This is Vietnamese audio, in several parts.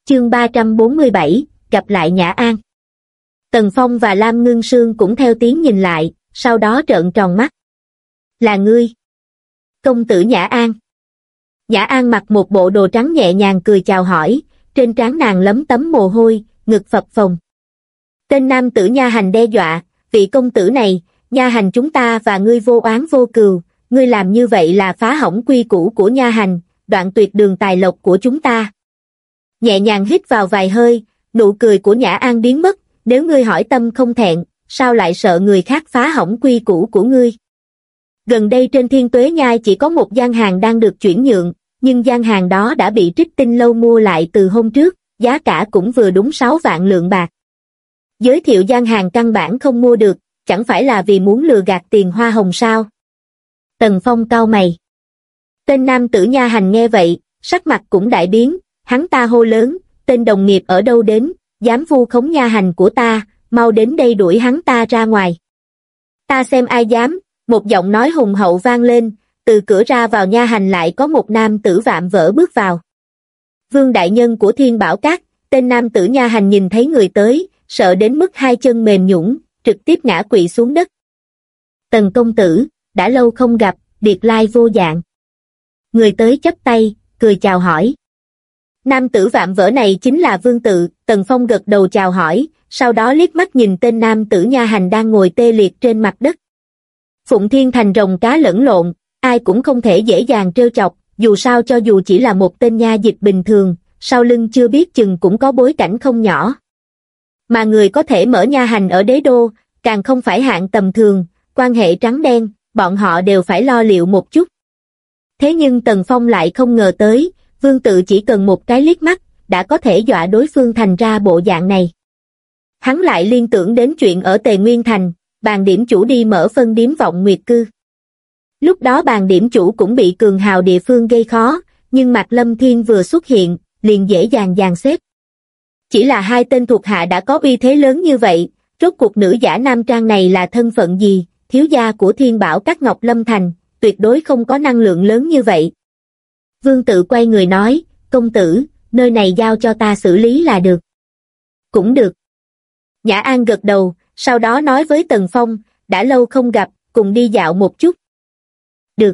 Chương 347, gặp lại Nhã An. Tần Phong và Lam Ngưng Sương cũng theo tiếng nhìn lại, sau đó trợn tròn mắt. Là ngươi? Công tử Nhã An. Nhã An mặc một bộ đồ trắng nhẹ nhàng cười chào hỏi, trên trán nàng lấm tấm mồ hôi, ngực phập phồng. Tên nam tử nha hành đe dọa, vị công tử này, nha hành chúng ta và ngươi vô oán vô cừu, ngươi làm như vậy là phá hỏng quy củ của nha hành, đoạn tuyệt đường tài lộc của chúng ta. Nhẹ nhàng hít vào vài hơi, nụ cười của Nhã An biến mất, nếu ngươi hỏi tâm không thẹn, sao lại sợ người khác phá hỏng quy củ của ngươi? Gần đây trên Thiên Tuế Nhai chỉ có một gian hàng đang được chuyển nhượng, nhưng gian hàng đó đã bị Trích Tinh Lâu mua lại từ hôm trước, giá cả cũng vừa đúng 6 vạn lượng bạc. Giới thiệu gian hàng căn bản không mua được, chẳng phải là vì muốn lừa gạt tiền hoa hồng sao? Tần Phong cau mày. Tên nam tử nha hành nghe vậy, sắc mặt cũng đại biến, hắn ta hô lớn, tên đồng nghiệp ở đâu đến, dám vu khống nha hành của ta, mau đến đây đuổi hắn ta ra ngoài. Ta xem ai dám, một giọng nói hùng hậu vang lên, từ cửa ra vào nha hành lại có một nam tử vạm vỡ bước vào. Vương đại nhân của Thiên Bảo Các, tên nam tử nha hành nhìn thấy người tới, sợ đến mức hai chân mềm nhũn, trực tiếp ngã quỵ xuống đất. Tần công tử, đã lâu không gặp, biệt lai vô dạng. Người tới chắp tay, cười chào hỏi. Nam tử vạm vỡ này chính là Vương Tự. Tần Phong gật đầu chào hỏi, sau đó liếc mắt nhìn tên nam tử nha hành đang ngồi tê liệt trên mặt đất. Phụng Thiên Thành rồng cá lẫn lộn, ai cũng không thể dễ dàng trêu chọc, dù sao cho dù chỉ là một tên nha dịch bình thường, sau lưng chưa biết chừng cũng có bối cảnh không nhỏ. Mà người có thể mở nha hành ở đế đô, càng không phải hạng tầm thường, quan hệ trắng đen, bọn họ đều phải lo liệu một chút. Thế nhưng Tần Phong lại không ngờ tới, Vương Tự chỉ cần một cái liếc mắt, đã có thể dọa đối phương thành ra bộ dạng này. Hắn lại liên tưởng đến chuyện ở Tề Nguyên Thành, Bàn điểm chủ đi mở phân điếm Vọng Nguyệt Cư. Lúc đó Bàn điểm chủ cũng bị cường hào địa phương gây khó, nhưng Mạc Lâm Thiên vừa xuất hiện, liền dễ dàng dàn xếp. Chỉ là hai tên thuộc hạ đã có uy thế lớn như vậy, rốt cuộc nữ giả nam trang này là thân phận gì, thiếu gia của Thiên Bảo Các Ngọc Lâm Thành, tuyệt đối không có năng lượng lớn như vậy. Vương Tự quay người nói, công tử, nơi này giao cho ta xử lý là được. Cũng được. Nhã An gật đầu, sau đó nói với Tần Phong, đã lâu không gặp, cùng đi dạo một chút. Được.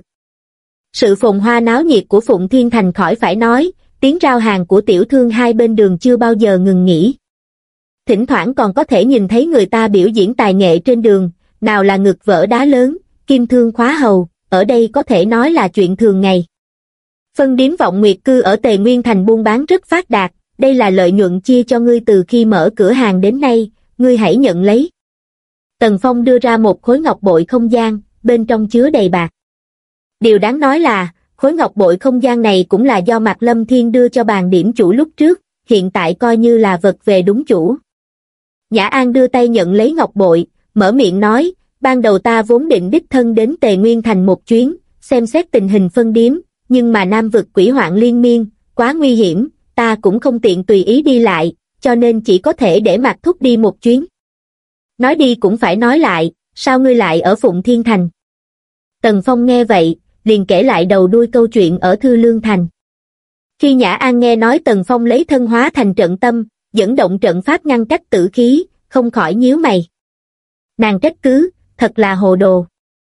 Sự phồn hoa náo nhiệt của Phụng Thiên Thành khỏi phải nói, tiếng rao hàng của tiểu thương hai bên đường chưa bao giờ ngừng nghỉ. Thỉnh thoảng còn có thể nhìn thấy người ta biểu diễn tài nghệ trên đường, nào là ngực vỡ đá lớn, kim thương khóa hầu, ở đây có thể nói là chuyện thường ngày. Phân điếm Vọng Nguyệt Cư ở Tề Nguyên Thành buôn bán rất phát đạt, đây là lợi nhuận chia cho ngươi từ khi mở cửa hàng đến nay, ngươi hãy nhận lấy. Tần Phong đưa ra một khối ngọc bội không gian, bên trong chứa đầy bạc. Điều đáng nói là, khối ngọc bội không gian này cũng là do Mạc Lâm Thiên đưa cho Bàn điểm chủ lúc trước, hiện tại coi như là vật về đúng chủ. Nhã An đưa tay nhận lấy ngọc bội, mở miệng nói, ban đầu ta vốn định đích thân đến Tề Nguyên Thành một chuyến, xem xét tình hình phân điếm, nhưng mà Nam vực quỷ hoạn liên miên, quá nguy hiểm, ta cũng không tiện tùy ý đi lại, cho nên chỉ có thể để Mạc Thúc đi một chuyến. Nói đi cũng phải nói lại, sao ngươi lại ở Phụng Thiên Thành? Tần Phong nghe vậy, liền kể lại đầu đuôi câu chuyện ở Thư Lương Thành. Khi Nhã An nghe nói Tần Phong lấy thân hóa thành trận tâm, dẫn động trận pháp ngăn cách tử khí, không khỏi nhíu mày. Nàng trách cứ, thật là hồ đồ.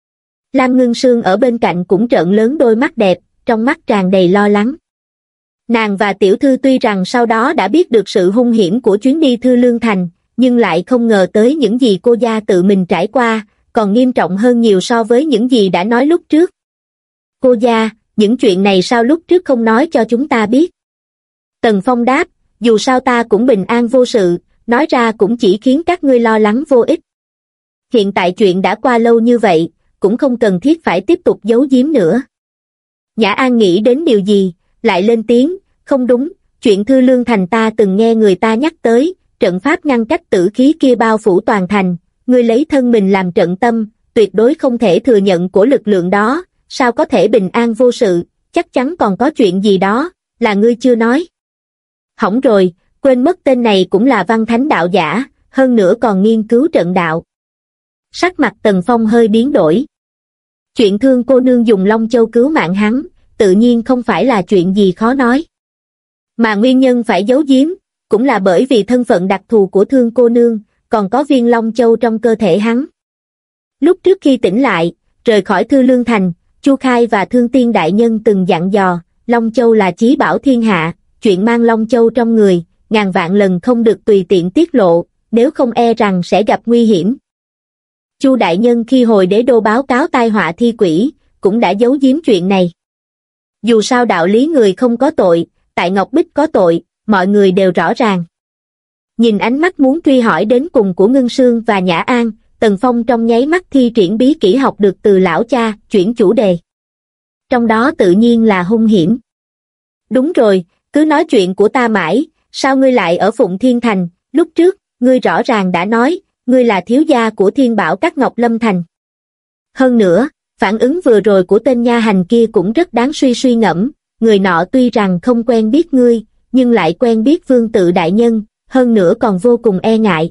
Lam Ngưng Sương ở bên cạnh cũng trợn lớn đôi mắt đẹp, trong mắt tràn đầy lo lắng. Nàng và tiểu thư tuy rằng sau đó đã biết được sự hung hiểm của chuyến đi Thư Lương Thành, nhưng lại không ngờ tới những gì cô gia tự mình trải qua, còn nghiêm trọng hơn nhiều so với những gì đã nói lúc trước. Cô gia, những chuyện này sao lúc trước không nói cho chúng ta biết? Tần Phong đáp, dù sao ta cũng bình an vô sự, nói ra cũng chỉ khiến các ngươi lo lắng vô ích. Hiện tại chuyện đã qua lâu như vậy, cũng không cần thiết phải tiếp tục giấu giếm nữa. Nhã An nghĩ đến điều gì, lại lên tiếng, không đúng, chuyện Thư Lương Thành ta từng nghe người ta nhắc tới, trận pháp ngăn cách tử khí kia bao phủ toàn thành, ngươi lấy thân mình làm trận tâm, tuyệt đối không thể thừa nhận của lực lượng đó, sao có thể bình an vô sự, chắc chắn còn có chuyện gì đó, là ngươi chưa nói. Hỏng rồi, quên mất tên này cũng là văn thánh đạo giả, hơn nữa còn nghiên cứu trận đạo. Sắc mặt Tần Phong hơi biến đổi. Chuyện Thương cô nương dùng Long Châu cứu mạng hắn, tự nhiên không phải là chuyện gì khó nói. Mà nguyên nhân phải giấu giếm, cũng là bởi vì thân phận đặc thù của Thương cô nương, còn có viên Long Châu trong cơ thể hắn. Lúc trước khi tỉnh lại, rời khỏi Thư Lương Thành, Chu Khai và Thương Tiên đại nhân từng dặn dò, Long Châu là chí bảo thiên hạ, chuyện mang Long Châu trong người, ngàn vạn lần không được tùy tiện tiết lộ, nếu không e rằng sẽ gặp nguy hiểm. Chu đại nhân khi hồi đế đô báo cáo tai họa thi quỷ, cũng đã giấu giếm chuyện này. Dù sao đạo lý người không có tội, tại Ngọc Bích có tội, mọi người đều rõ ràng. Nhìn ánh mắt muốn truy hỏi đến cùng của Ngưng Sương và Nhã An, Tần Phong trong nháy mắt thi triển bí kỹ học được từ lão cha, chuyển chủ đề. Trong đó tự nhiên là hung hiểm. Đúng rồi, cứ nói chuyện của ta mãi, sao ngươi lại ở Phụng Thiên Thành, lúc trước, ngươi rõ ràng đã nói, ngươi là thiếu gia của Thiên Bảo Các Ngọc Lâm Thành. Hơn nữa, phản ứng vừa rồi của tên nha hành kia cũng rất đáng suy ngẫm, người nọ tuy rằng không quen biết ngươi, nhưng lại quen biết Vương Tự đại nhân, hơn nữa còn vô cùng e ngại.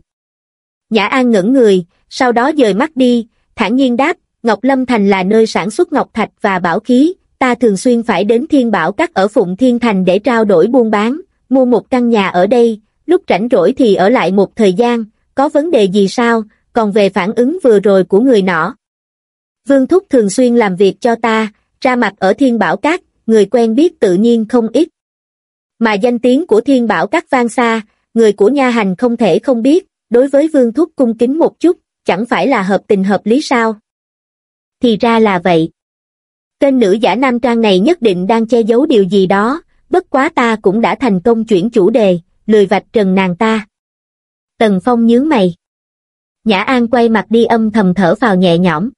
Nhã An ngẩn người, sau đó dời mắt đi, thản nhiên đáp, Ngọc Lâm Thành là nơi sản xuất ngọc thạch và bảo khí, ta thường xuyên phải đến Thiên Bảo Các ở Phụng Thiên Thành để trao đổi buôn bán, mua một căn nhà ở đây, lúc rảnh rỗi thì ở lại một thời gian, có vấn đề gì sao, còn về phản ứng vừa rồi của người nọ. Vương Thúc thường xuyên làm việc cho ta, ra mặt ở Thiên Bảo Các, người quen biết tự nhiên không ít. Mà danh tiếng của Thiên Bảo Các vang xa, người của nha hành không thể không biết, đối với Vương Thúc cung kính một chút, chẳng phải là hợp tình hợp lý sao? Thì ra là vậy. Tên nữ giả nam trang này nhất định đang che giấu điều gì đó, bất quá ta cũng đã thành công chuyển chủ đề, lười vạch trần nàng ta. Tần Phong nhướng mày. Nhã An quay mặt đi âm thầm thở phào nhẹ nhõm.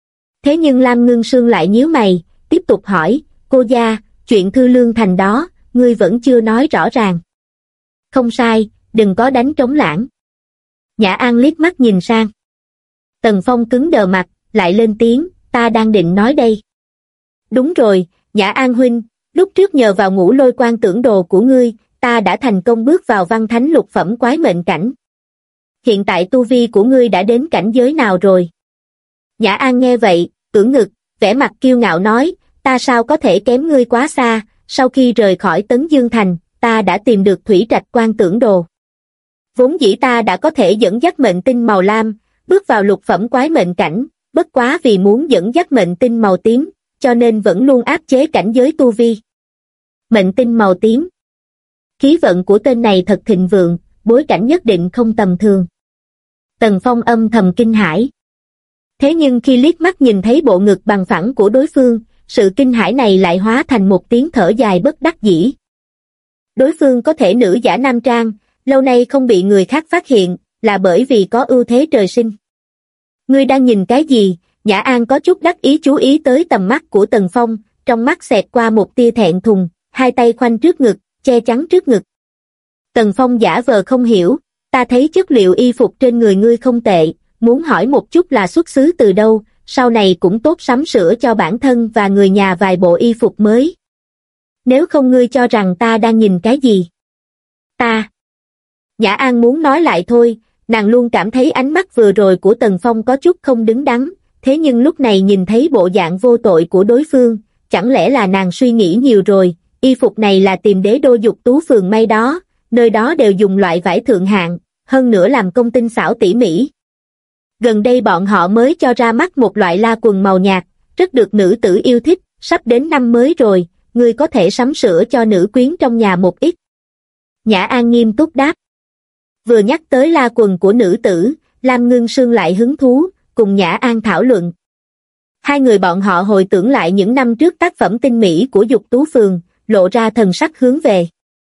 Thế nhưng Lam Ngưng Sương lại nhíu mày, tiếp tục hỏi, cô gia, chuyện Thư Lương Thành đó, ngươi vẫn chưa nói rõ ràng. Không sai, đừng có đánh trống lãng. Nhã An liếc mắt nhìn sang. Tần Phong cứng đờ mặt, lại lên tiếng, ta đang định nói đây. Đúng rồi, Nhã An huynh, lúc trước nhờ vào Ngũ Lôi Quan tưởng đồ của ngươi, ta đã thành công bước vào văn thánh lục phẩm quái mệnh cảnh. Hiện tại tu vi của ngươi đã đến cảnh giới nào rồi? Nhã An nghe vậy, ưỡn ngực, vẻ mặt kiêu ngạo nói, ta sao có thể kém ngươi quá xa, sau khi rời khỏi Tấn Dương Thành, ta đã tìm được Thủy Trạch Quan tưởng đồ. Vốn dĩ ta đã có thể dẫn dắt mệnh tinh màu lam, bước vào lục phẩm quái mệnh cảnh, bất quá vì muốn dẫn dắt mệnh tinh màu tím, cho nên vẫn luôn áp chế cảnh giới tu vi. Mệnh tinh màu tím. Khí vận của tên này thật thịnh vượng, bối cảnh nhất định không tầm thường. Tần Phong âm thầm kinh hãi. Thế nhưng khi liếc mắt nhìn thấy bộ ngực bằng phẳng của đối phương, sự kinh hãi này lại hóa thành một tiếng thở dài bất đắc dĩ. Đối phương có thể nữ giả nam trang, lâu nay không bị người khác phát hiện, là bởi vì có ưu thế trời sinh. Ngươi đang nhìn cái gì? Nhã An có chút đắc ý chú ý tới tầm mắt của Tần Phong, trong mắt xẹt qua một tia thẹn thùng, hai tay khoanh trước ngực, che chắn trước ngực. Tần Phong giả vờ không hiểu, ta thấy chất liệu y phục trên người ngươi không tệ, muốn hỏi một chút là xuất xứ từ đâu, sau này cũng tốt sắm sửa cho bản thân và người nhà vài bộ y phục mới. Nếu không ngươi cho rằng ta đang nhìn cái gì? Ta. Nhã An muốn nói lại thôi, nàng luôn cảm thấy ánh mắt vừa rồi của Tần Phong có chút không đứng đắn, thế nhưng lúc này nhìn thấy bộ dạng vô tội của đối phương, chẳng lẽ là nàng suy nghĩ nhiều rồi, y phục này là tìm Đế Đô Dục Tú phường may đó, nơi đó đều dùng loại vải thượng hạng, hơn nữa làm công tinh xảo tỉ mỉ. Gần đây bọn họ mới cho ra mắt một loại la quần màu nhạt, rất được nữ tử yêu thích, sắp đến năm mới rồi, ngươi có thể sắm sửa cho nữ quyến trong nhà một ít. Nhã An nghiêm túc đáp. Vừa nhắc tới la quần của nữ tử, Lam Ngưng Sương lại hứng thú, cùng Nhã An thảo luận. Hai người bọn họ hồi tưởng lại những năm trước tác phẩm tinh mỹ của Dục Tú phường, lộ ra thần sắc hướng về.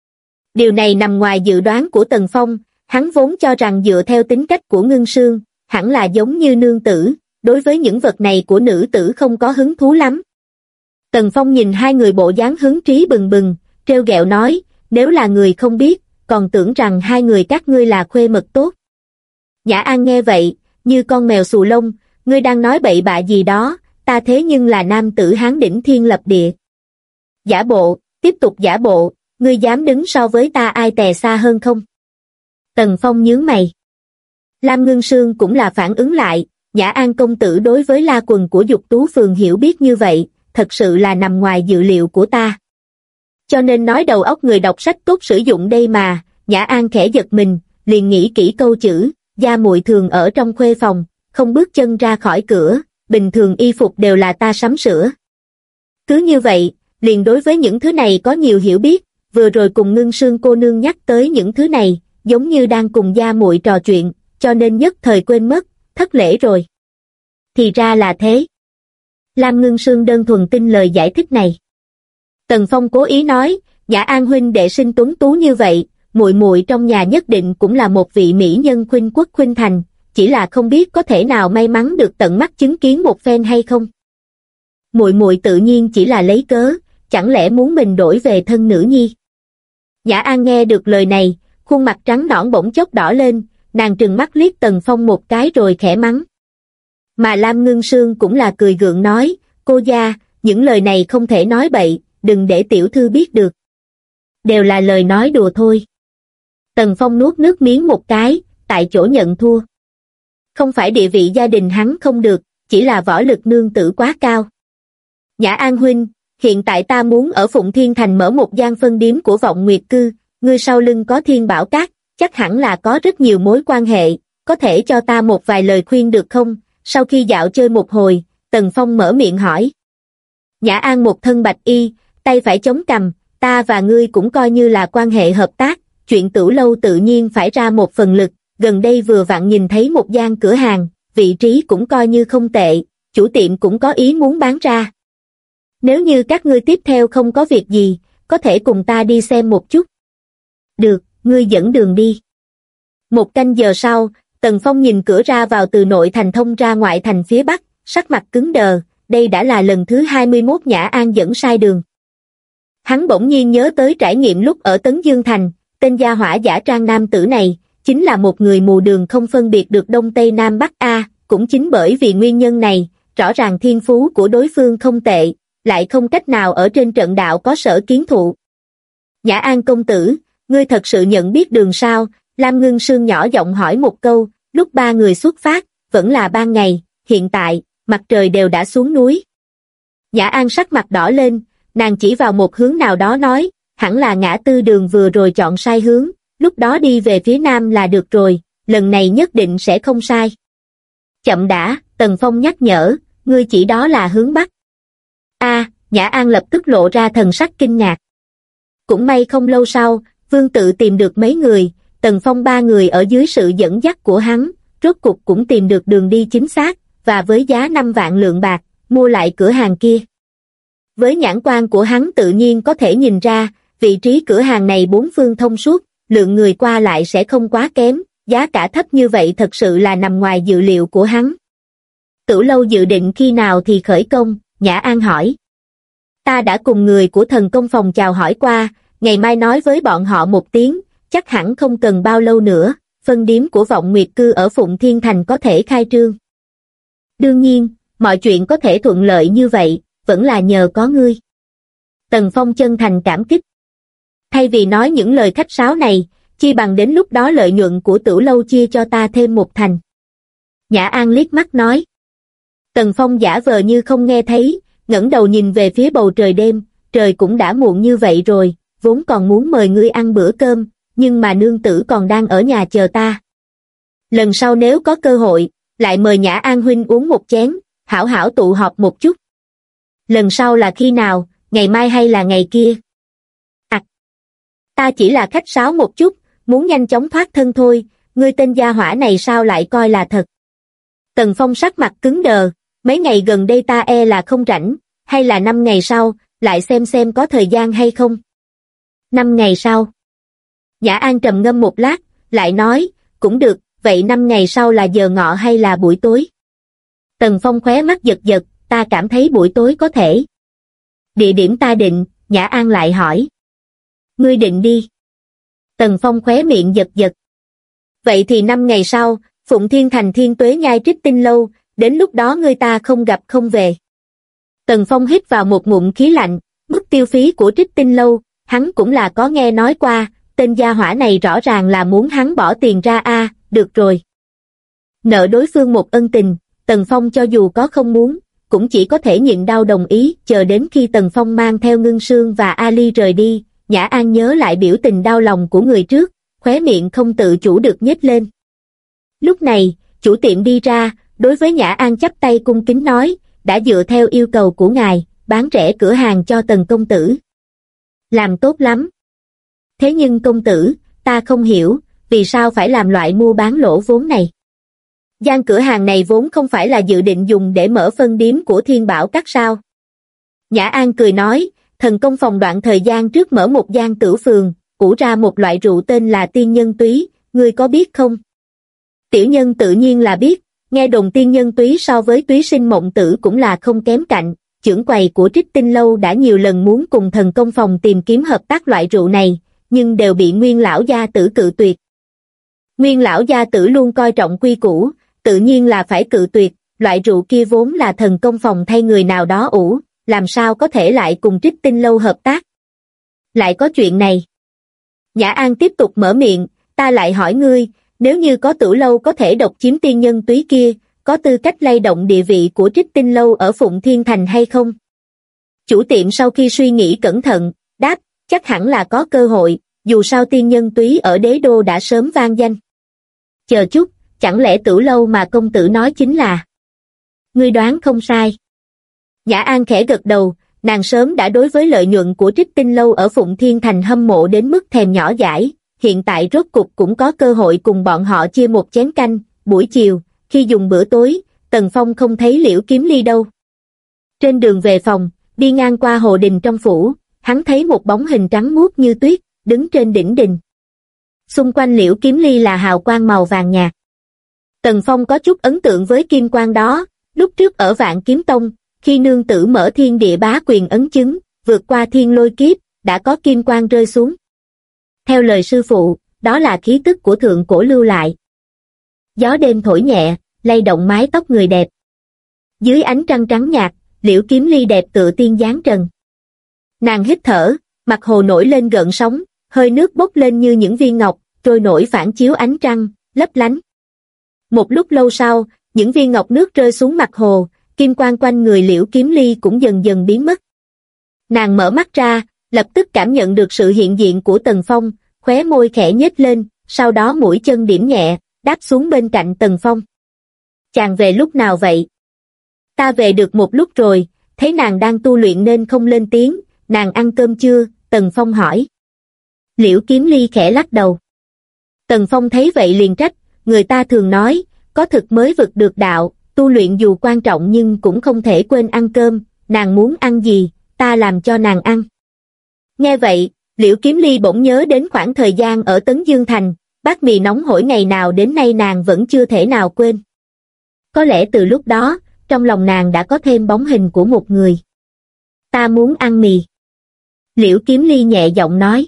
Điều này nằm ngoài dự đoán của Tần Phong, hắn vốn cho rằng dựa theo tính cách của Ngưng Sương, hẳn là giống như nương tử, đối với những vật này của nữ tử không có hứng thú lắm. Tần Phong nhìn hai người bộ dáng hứng trí bừng bừng, trêu ghẹo nói, nếu là người không biết, còn tưởng rằng hai người các ngươi là khuê mật tốt. Nhã An nghe vậy, như con mèo xù lông, ngươi đang nói bậy bạ gì đó, ta thế nhưng là nam tử Hán đỉnh thiên lập địa. Giả bộ, tiếp tục giả bộ, ngươi dám đứng so với ta ai tè xa hơn không? Tần Phong nhướng mày. Lam Ngưng Sương cũng là phản ứng lại, Nhã An công tử đối với la quần của Dục Tú phường hiểu biết như vậy, thật sự là nằm ngoài dự liệu của ta. Cho nên nói đầu óc người đọc sách tốt sử dụng đây mà. Nhã An khẽ giật mình, liền nghĩ kỹ câu chữ, gia muội thường ở trong khuê phòng, không bước chân ra khỏi cửa, bình thường y phục đều là ta sắm sửa. Cứ như vậy, liền đối với những thứ này có nhiều hiểu biết, vừa rồi cùng Ngưng Sương cô nương nhắc tới những thứ này, giống như đang cùng gia muội trò chuyện, cho nên nhất thời quên mất, thất lễ rồi. Thì ra là thế. Lam Ngưng Sương đơn thuần tin lời giải thích này. Tần Phong cố ý nói, Nhã An huynh đệ sinh tuấn tú như vậy, muội muội trong nhà nhất định cũng là một vị mỹ nhân khuynh quốc khuynh thành, chỉ là không biết có thể nào may mắn được tận mắt chứng kiến một phen hay không. Muội muội tự nhiên chỉ là lấy cớ, chẳng lẽ muốn mình đổi về thân nữ nhi. Nhã An nghe được lời này, khuôn mặt trắng nõn bỗng chốc đỏ lên, nàng trừng mắt liếc Tần Phong một cái rồi khẽ mắng. Mà Lam Ngưng Sương cũng là cười gượng nói, cô gia, những lời này không thể nói bậy, đừng để tiểu thư biết được. Đều là lời nói đùa thôi. Tần Phong nuốt nước miếng một cái, tại chỗ nhận thua. Không phải địa vị gia đình hắn không được, chỉ là võ lực nương tử quá cao. Nhã An huynh, hiện tại ta muốn ở Phụng Thiên Thành mở một gian phân điếm của Vọng Nguyệt Cư, ngươi sau lưng có Thiên Bảo Các, chắc hẳn là có rất nhiều mối quan hệ, có thể cho ta một vài lời khuyên được không? Sau khi dạo chơi một hồi, Tần Phong mở miệng hỏi. Nhã An một thân bạch y, tay phải chống cằm, ta và ngươi cũng coi như là quan hệ hợp tác, chuyện Tửu Lâu tự nhiên phải ra một phần lực, gần đây vừa vặn nhìn thấy một gian cửa hàng, vị trí cũng coi như không tệ, chủ tiệm cũng có ý muốn bán ra. Nếu như các ngươi tiếp theo không có việc gì, có thể cùng ta đi xem một chút. Được, ngươi dẫn đường đi. Một canh giờ sau, Tần Phong nhìn cửa ra vào từ nội thành thông ra ngoại thành phía bắc, sắc mặt cứng đờ, đây đã là lần thứ 21 Nhã An dẫn sai đường. Hắn bỗng nhiên nhớ tới trải nghiệm lúc ở Tấn Dương Thành, tên gia hỏa giả trang nam tử này, chính là một người mù đường không phân biệt được Đông Tây Nam Bắc A, cũng chính bởi vì nguyên nhân này, rõ ràng thiên phú của đối phương không tệ, lại không cách nào ở trên trận đạo có sở kiến thụ. Nhã An công tử, ngươi thật sự nhận biết đường sao? Lam Ngưng Sương nhỏ giọng hỏi một câu, lúc ba người xuất phát, vẫn là ban ngày, hiện tại, mặt trời đều đã xuống núi. Nhã An sắc mặt đỏ lên, nàng chỉ vào một hướng nào đó nói, hẳn là ngã tư đường vừa rồi chọn sai hướng, lúc đó đi về phía nam là được rồi, lần này nhất định sẽ không sai. Chậm đã, Tần Phong nhắc nhở, ngươi chỉ đó là hướng bắc. Nhã An lập tức lộ ra thần sắc kinh ngạc. Cũng may không lâu sau, Vương Tự tìm được mấy người, Tần Phong ba người ở dưới sự dẫn dắt của hắn, rốt cục cũng tìm được đường đi chính xác, và với giá 5 vạn lượng bạc, mua lại cửa hàng kia. Với nhãn quan của hắn tự nhiên có thể nhìn ra, vị trí cửa hàng này bốn phương thông suốt, lượng người qua lại sẽ không quá kém, giá cả thấp như vậy thật sự là nằm ngoài dự liệu của hắn. Tửu Lâu dự định khi nào thì khởi công? Nhã An hỏi. Ta đã cùng người của thần công phòng chào hỏi qua, ngày mai nói với bọn họ một tiếng, chắc hẳn không cần bao lâu nữa, phân điếm của Vọng Nguyệt Cư ở Phụng Thiên Thành có thể khai trương. Đương nhiên, mọi chuyện có thể thuận lợi như vậy, vẫn là nhờ có ngươi. Tần Phong chân thành cảm kích. Thay vì nói những lời khách sáo này, chi bằng đến lúc đó lợi nhuận của Tửu Lâu chia cho ta thêm một thành. Nhã An liếc mắt nói. Tần Phong giả vờ như không nghe thấy, ngẩng đầu nhìn về phía bầu trời đêm, trời cũng đã muộn như vậy rồi, vốn còn muốn mời ngươi ăn bữa cơm, nhưng mà nương tử còn đang ở nhà chờ ta. Lần sau nếu có cơ hội, lại mời Nhã An huynh uống một chén, hảo hảo tụ họp một chút. Lần sau là khi nào, ngày mai hay là ngày kia? Ta chỉ là khách sáo một chút, muốn nhanh chóng thoát thân thôi, ngươi tên gia hỏa này sao lại coi là thật? Tần Phong sắc mặt cứng đờ, mấy ngày gần đây ta e là không rảnh, hay là 5 ngày sau, lại xem có thời gian hay không? 5 ngày sau. Nhã An trầm ngâm một lát, lại nói, cũng được, vậy 5 ngày sau là giờ ngọ hay là buổi tối? Tần Phong khóe mắt giật giật, ta cảm thấy buổi tối có thể. Địa điểm ta định, Nhã An lại hỏi. Ngươi định đi. Tần Phong khóe miệng giật giật. Vậy thì 5 ngày sau, Phụng Thiên Thành Thiên Tuế Nhai Trích Tinh Lâu, đến lúc đó ngươi ta không gặp không về. Tần Phong hít vào một ngụm khí lạnh, mức tiêu phí của Trích Tinh Lâu, hắn cũng là có nghe nói qua, tên gia hỏa này rõ ràng là muốn hắn bỏ tiền ra a, được rồi. Nợ đối phương một ân tình, Tần Phong cho dù có không muốn, cũng chỉ có thể nhịn đau đồng ý. Chờ đến khi Tần Phong mang theo Ngưng Sương và Ali rời đi, Nhã An nhớ lại biểu tình đau lòng của người trước, khóe miệng không tự chủ được nhếch lên. Lúc này, chủ tiệm đi ra, đối với Nhã An chắp tay cung kính nói, đã dựa theo yêu cầu của ngài, bán rẻ cửa hàng cho Tần công tử. Làm tốt lắm. Thế nhưng công tử, ta không hiểu, vì sao phải làm loại mua bán lỗ vốn này? Gian cửa hàng này vốn không phải là dự định dùng để mở phân điếm của Thiên Bảo Các sao? Nhã An cười nói, thần công phòng đoạn thời gian trước mở một gian tửu phường, ủ ra một loại rượu tên là tiên nhân túy, ngươi có biết không? Tiểu nhân tự nhiên là biết, nghe đồn tiên nhân túy so với túy sinh mộng tử cũng là không kém cạnh, trưởng quầy của Trích Tinh Lâu đã nhiều lần muốn cùng thần công phòng tìm kiếm hợp tác loại rượu này, nhưng đều bị Nguyên lão gia tử cự tuyệt. Nguyên lão gia tử luôn coi trọng quy củ, tự nhiên là phải cự tuyệt, loại rượu kia vốn là thần công phòng thay người nào đó ủ, làm sao có thể lại cùng Trích Tinh Lâu hợp tác. Lại có chuyện này. Nhã An tiếp tục mở miệng, ta lại hỏi ngươi, nếu như có Tửu Lâu có thể độc chiếm tiên nhân túy kia, có tư cách lay động địa vị của Trích Tinh Lâu ở Phụng Thiên Thành hay không? Chủ tiệm sau khi suy nghĩ cẩn thận, đáp, chắc hẳn là có cơ hội, dù sao tiên nhân túy ở đế đô đã sớm vang danh. Chờ chút, chẳng lẽ Tửu Lâu mà công tử nói chính là... Ngươi đoán không sai. Nhã An khẽ gật đầu, nàng sớm đã đối với lợi nhuận của Trích Tinh Lâu ở Phụng Thiên Thành hâm mộ đến mức thèm nhỏ dãi, hiện tại rốt cục cũng có cơ hội cùng bọn họ chia một chén canh. Buổi chiều, khi dùng bữa tối, Tần Phong không thấy Liễu Kiếm Ly đâu. Trên đường về phòng, đi ngang qua hồ đình trong phủ, hắn thấy một bóng hình trắng muốt như tuyết, đứng trên đỉnh đình. Xung quanh Liễu Kiếm Ly là hào quang màu vàng nhạt. Tần Phong có chút ấn tượng với kim quang đó, lúc trước ở Vạn Kiếm Tông, khi nương tử mở thiên địa bá quyền ấn chứng, vượt qua thiên lôi kiếp, đã có kim quang rơi xuống. Theo lời sư phụ, đó là khí tức của thượng cổ lưu lại. Gió đêm thổi nhẹ, lay động mái tóc người đẹp. Dưới ánh trăng trắng nhạt, Liễu Kiếm Ly đẹp tựa tiên dáng trần. Nàng hít thở, mặt hồ nổi lên gợn sóng, hơi nước bốc lên như những viên ngọc, trôi nổi phản chiếu ánh trăng, lấp lánh. Một lúc lâu sau, những viên ngọc nước rơi xuống mặt hồ, kim quang quanh người Liễu Kiếm Ly cũng dần dần biến mất. Nàng mở mắt ra, lập tức cảm nhận được sự hiện diện của Tần Phong, khóe môi khẽ nhếch lên, sau đó mũi chân điểm nhẹ, đáp xuống bên cạnh Tần Phong. Chàng về lúc nào vậy? Ta về được một lúc rồi, thấy nàng đang tu luyện nên không lên tiếng, nàng ăn cơm chưa? Tần Phong hỏi. Liễu Kiếm Ly khẽ lắc đầu. Tần Phong thấy vậy liền trách, người ta thường nói, có thực mới vực được đạo, tu luyện dù quan trọng nhưng cũng không thể quên ăn cơm, nàng muốn ăn gì, ta làm cho nàng ăn. Nghe vậy, Liễu Kiếm Ly bỗng nhớ đến khoảng thời gian ở Tấn Dương Thành, bát mì nóng hổi ngày nào đến nay nàng vẫn chưa thể nào quên. Có lẽ từ lúc đó, trong lòng nàng đã có thêm bóng hình của một người. Ta muốn ăn mì. Liễu Kiếm Ly nhẹ giọng nói.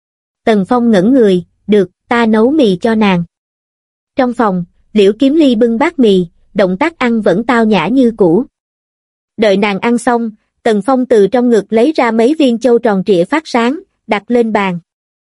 Tần Phong ngẩn người, được, ta nấu mì cho nàng. Trong phòng, Liễu Kiếm Ly bưng bát mì, động tác ăn vẫn tao nhã như cũ. Đợi nàng ăn xong, Tần Phong từ trong ngực lấy ra mấy viên châu tròn trịa phát sáng, đặt lên bàn.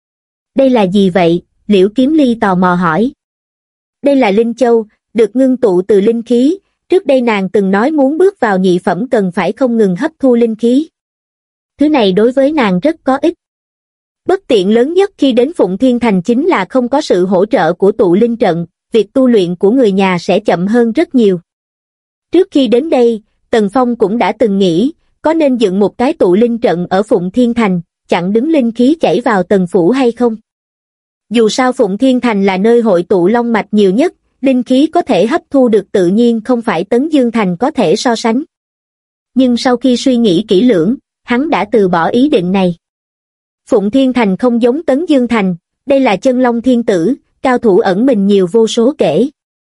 Đây là gì vậy? Liễu Kiếm Ly tò mò hỏi. Đây là linh châu, được ngưng tụ từ linh khí, trước đây nàng từng nói muốn bước vào nhị phẩm cần phải không ngừng hấp thu linh khí. Thứ này đối với nàng rất có ích. Bất tiện lớn nhất khi đến Phụng Thiên Thành chính là không có sự hỗ trợ của tụ linh trận, việc tu luyện của người nhà sẽ chậm hơn rất nhiều. Trước khi đến đây, Tần Phong cũng đã từng nghĩ, có nên dựng một cái tụ linh trận ở Phụng Thiên Thành, chặn đứng linh khí chảy vào Tần Phủ hay không? Dù sao Phụng Thiên Thành là nơi hội tụ long mạch nhiều nhất, linh khí có thể hấp thu được tự nhiên không phải Tấn Dương Thành có thể so sánh. Nhưng sau khi suy nghĩ kỹ lưỡng, hắn đã từ bỏ ý định này. Phụng Thiên Thành không giống Tấn Dương Thành, đây là chân long thiên tử, cao thủ ẩn mình nhiều vô số kể.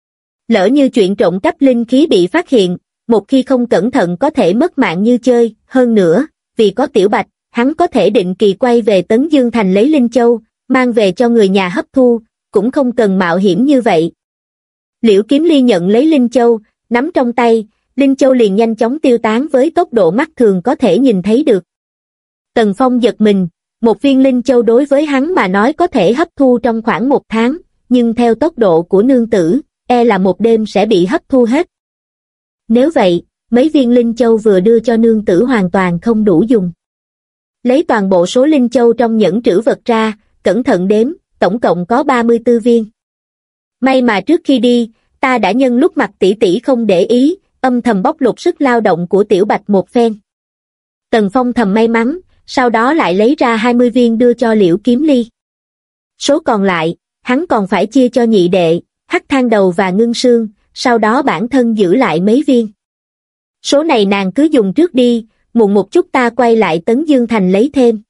Lỡ như chuyện trộm cắp linh khí bị phát hiện, một khi không cẩn thận có thể mất mạng như chơi, hơn nữa, vì có Tiểu Bạch, hắn có thể định kỳ quay về Tấn Dương Thành lấy linh châu, mang về cho người nhà hấp thu, cũng không cần mạo hiểm như vậy. Liễu Kiếm Ly nhận lấy linh châu, nắm trong tay, linh châu liền nhanh chóng tiêu tán với tốc độ mắt thường có thể nhìn thấy được. Tần Phong giật mình, một viên linh châu đối với hắn mà nói có thể hấp thu trong khoảng 1 tháng, nhưng theo tốc độ của nương tử, e là một đêm sẽ bị hấp thu hết. Nếu vậy, mấy viên linh châu vừa đưa cho nương tử hoàn toàn không đủ dùng. Lấy toàn bộ số linh châu trong nhẫn trữ vật ra, cẩn thận đếm, tổng cộng có 34 viên. May mà trước khi đi, ta đã nhân lúc mặt tỷ tỷ không để ý, âm thầm bóc lột sức lao động của Tiểu Bạch một phen. Tần Phong thầm may mắn, sau đó lại lấy ra 20 viên đưa cho Liễu Kiếm Ly. Số còn lại, hắn còn phải chia cho nhị đệ, Hắc Thang Đầu và Ngưng Sương, sau đó bản thân giữ lại mấy viên. Số này nàng cứ dùng trước đi, muộn một chút ta quay lại Tấn Dương Thành lấy thêm.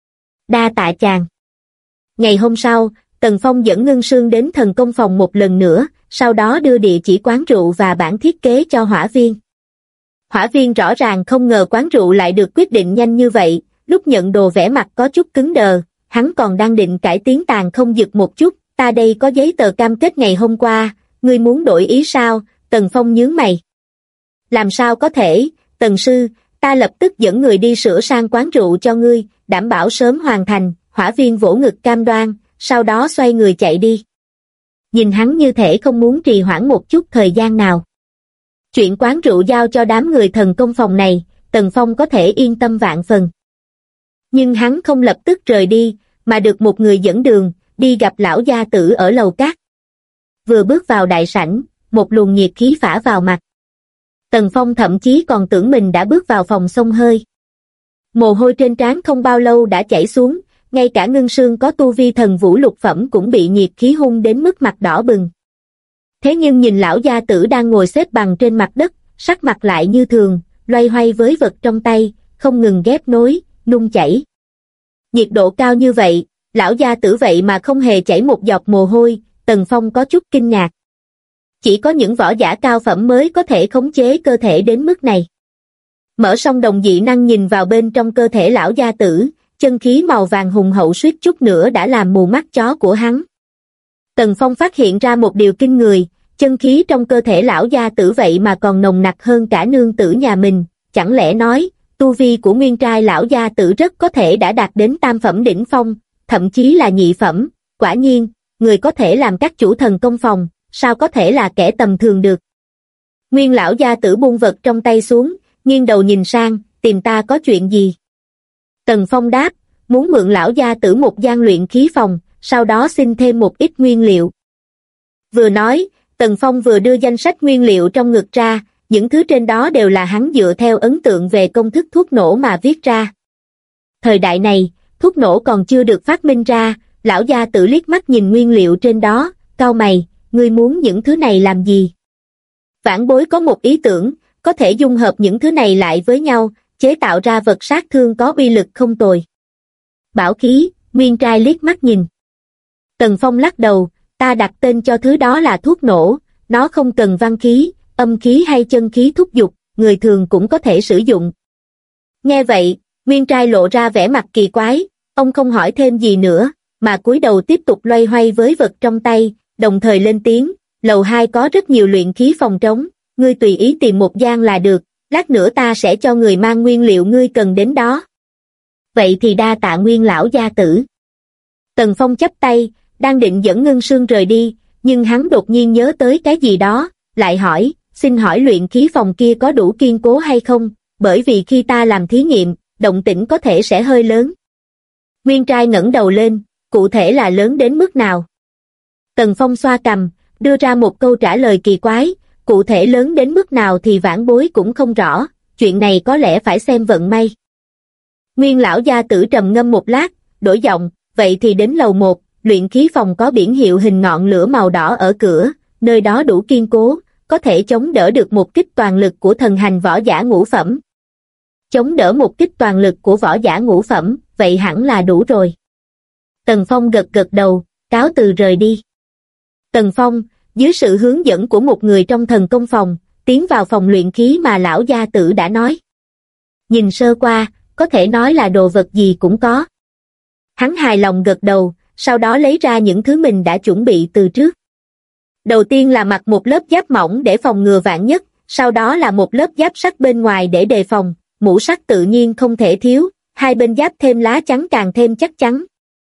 Đa tạ chàng. Ngày hôm sau, Tần Phong dẫn Ngưng Sương đến thần công phòng một lần nữa, sau đó đưa địa chỉ quán rượu và bản thiết kế cho Hỏa Viên. Hỏa Viên rõ ràng không ngờ quán rượu lại được quyết định nhanh như vậy, lúc nhận đồ vẻ mặt có chút cứng đờ, hắn còn đang định cải tiến tàn không giật một chút, ta đây có giấy tờ cam kết ngày hôm qua, ngươi muốn đổi ý sao? Tần Phong nhướng mày. Làm sao có thể, Tần sư, ta lập tức dẫn người đi sửa sang quán rượu cho ngươi, đảm bảo sớm hoàn thành. Hỏa Viên vỗ ngực cam đoan, sau đó xoay người chạy đi. Nhìn hắn như thể không muốn trì hoãn một chút thời gian nào. Chuyện quán rượu giao cho đám người thần công phòng này, Tần Phong có thể yên tâm vạn phần. Nhưng hắn không lập tức rời đi, mà được một người dẫn đường, đi gặp lão gia tử ở lầu cát. Vừa bước vào đại sảnh, một luồng nhiệt khí phả vào mặt. Tần Phong thậm chí còn tưởng mình đã bước vào phòng xông hơi. Mồ hôi trên trán không bao lâu đã chảy xuống, ngay cả Ngưng Sương có tu vi thần vũ lục phẩm cũng bị nhiệt khí hung đến mức mặt đỏ bừng. Thế nhưng nhìn lão gia tử đang ngồi xếp bằng trên mặt đất, sắc mặt lại như thường, loay hoay với vật trong tay, không ngừng ghép nối, nung chảy. Nhiệt độ cao như vậy, lão gia tử vậy mà không hề chảy một giọt mồ hôi, Tần Phong có chút kinh ngạc. Chỉ có những võ giả cao phẩm mới có thể khống chế cơ thể đến mức này. Mở song đồng dị năng nhìn vào bên trong cơ thể lão gia tử, chân khí màu vàng hùng hậu suýt chút nữa đã làm mù mắt chó của hắn. Tần Phong phát hiện ra một điều kinh người, chân khí trong cơ thể lão gia tử vậy mà còn nồng nặc hơn cả nương tử nhà mình, chẳng lẽ nói, tu vi của nguyên trai lão gia tử rất có thể đã đạt đến tam phẩm đỉnh phong, thậm chí là nhị phẩm, quả nhiên, người có thể làm các chủ thần công phòng, sao có thể là kẻ tầm thường được. Nguyên lão gia tử buông vật trong tay xuống, nghiêng đầu nhìn sang, tìm ta có chuyện gì? Tần Phong đáp, muốn mượn lão gia tử một gian luyện khí phòng, sau đó xin thêm một ít nguyên liệu. Vừa nói, Tần Phong vừa đưa danh sách nguyên liệu trong ngực ra, những thứ trên đó đều là hắn dựa theo ấn tượng về công thức thuốc nổ mà viết ra. Thời đại này, thuốc nổ còn chưa được phát minh ra, lão gia tử liếc mắt nhìn nguyên liệu trên đó, cau mày, ngươi muốn những thứ này làm gì? Vãn Bối có một ý tưởng, có thể dung hợp những thứ này lại với nhau, chế tạo ra vật sát thương có uy lực không tồi. Bảo khí, nguyên trai liếc mắt nhìn. Tần Phong lắc đầu, ta đặt tên cho thứ đó là thuốc nổ, nó không cần văn khí, âm khí hay chân khí thúc giục, người thường cũng có thể sử dụng. Nghe vậy, nguyên trai lộ ra vẻ mặt kỳ quái, ông không hỏi thêm gì nữa, mà cúi đầu tiếp tục loay hoay với vật trong tay, đồng thời lên tiếng, lầu 2 có rất nhiều luyện khí phòng trống, ngươi tùy ý tìm một gian là được, lát nữa ta sẽ cho người mang nguyên liệu ngươi cần đến đó. Vậy thì đa tạ Nguyên lão gia tử. Tần Phong chắp tay, đang định dẫn Ngưng Sương rời đi, nhưng hắn đột nhiên nhớ tới cái gì đó, lại hỏi, xin hỏi luyện khí phòng kia có đủ kiên cố hay không, bởi vì khi ta làm thí nghiệm, động tĩnh có thể sẽ hơi lớn. Nguyên trai ngẩng đầu lên, cụ thể là lớn đến mức nào? Tần Phong xoa cằm, đưa ra một câu trả lời kỳ quái, cụ thể lớn đến mức nào thì Vãn Bối cũng không rõ, chuyện này có lẽ phải xem vận may. Nguyên lão gia tử trầm ngâm một lát, đổi giọng, vậy thì đến lầu 1, luyện khí phòng có biển hiệu hình ngọn lửa màu đỏ ở cửa, nơi đó đủ kiên cố, có thể chống đỡ được một kích toàn lực của thần hành võ giả ngũ phẩm. Chống đỡ một kích toàn lực của võ giả ngũ phẩm, vậy hẳn là đủ rồi. Tần Phong gật gật đầu, cáo từ rời đi. Tần Phong, dưới sự hướng dẫn của một người trong thần công phòng, tiến vào phòng luyện khí mà lão gia tử đã nói. Nhìn sơ qua, có thể nói là đồ vật gì cũng có. Hắn hài lòng gật đầu, sau đó lấy ra những thứ mình đã chuẩn bị từ trước. Đầu tiên là mặc một lớp giáp mỏng để phòng ngừa vạn nhất, sau đó là một lớp giáp sắt bên ngoài để đề phòng, mũ sắt tự nhiên không thể thiếu, hai bên giáp thêm lá chắn càng thêm chắc chắn.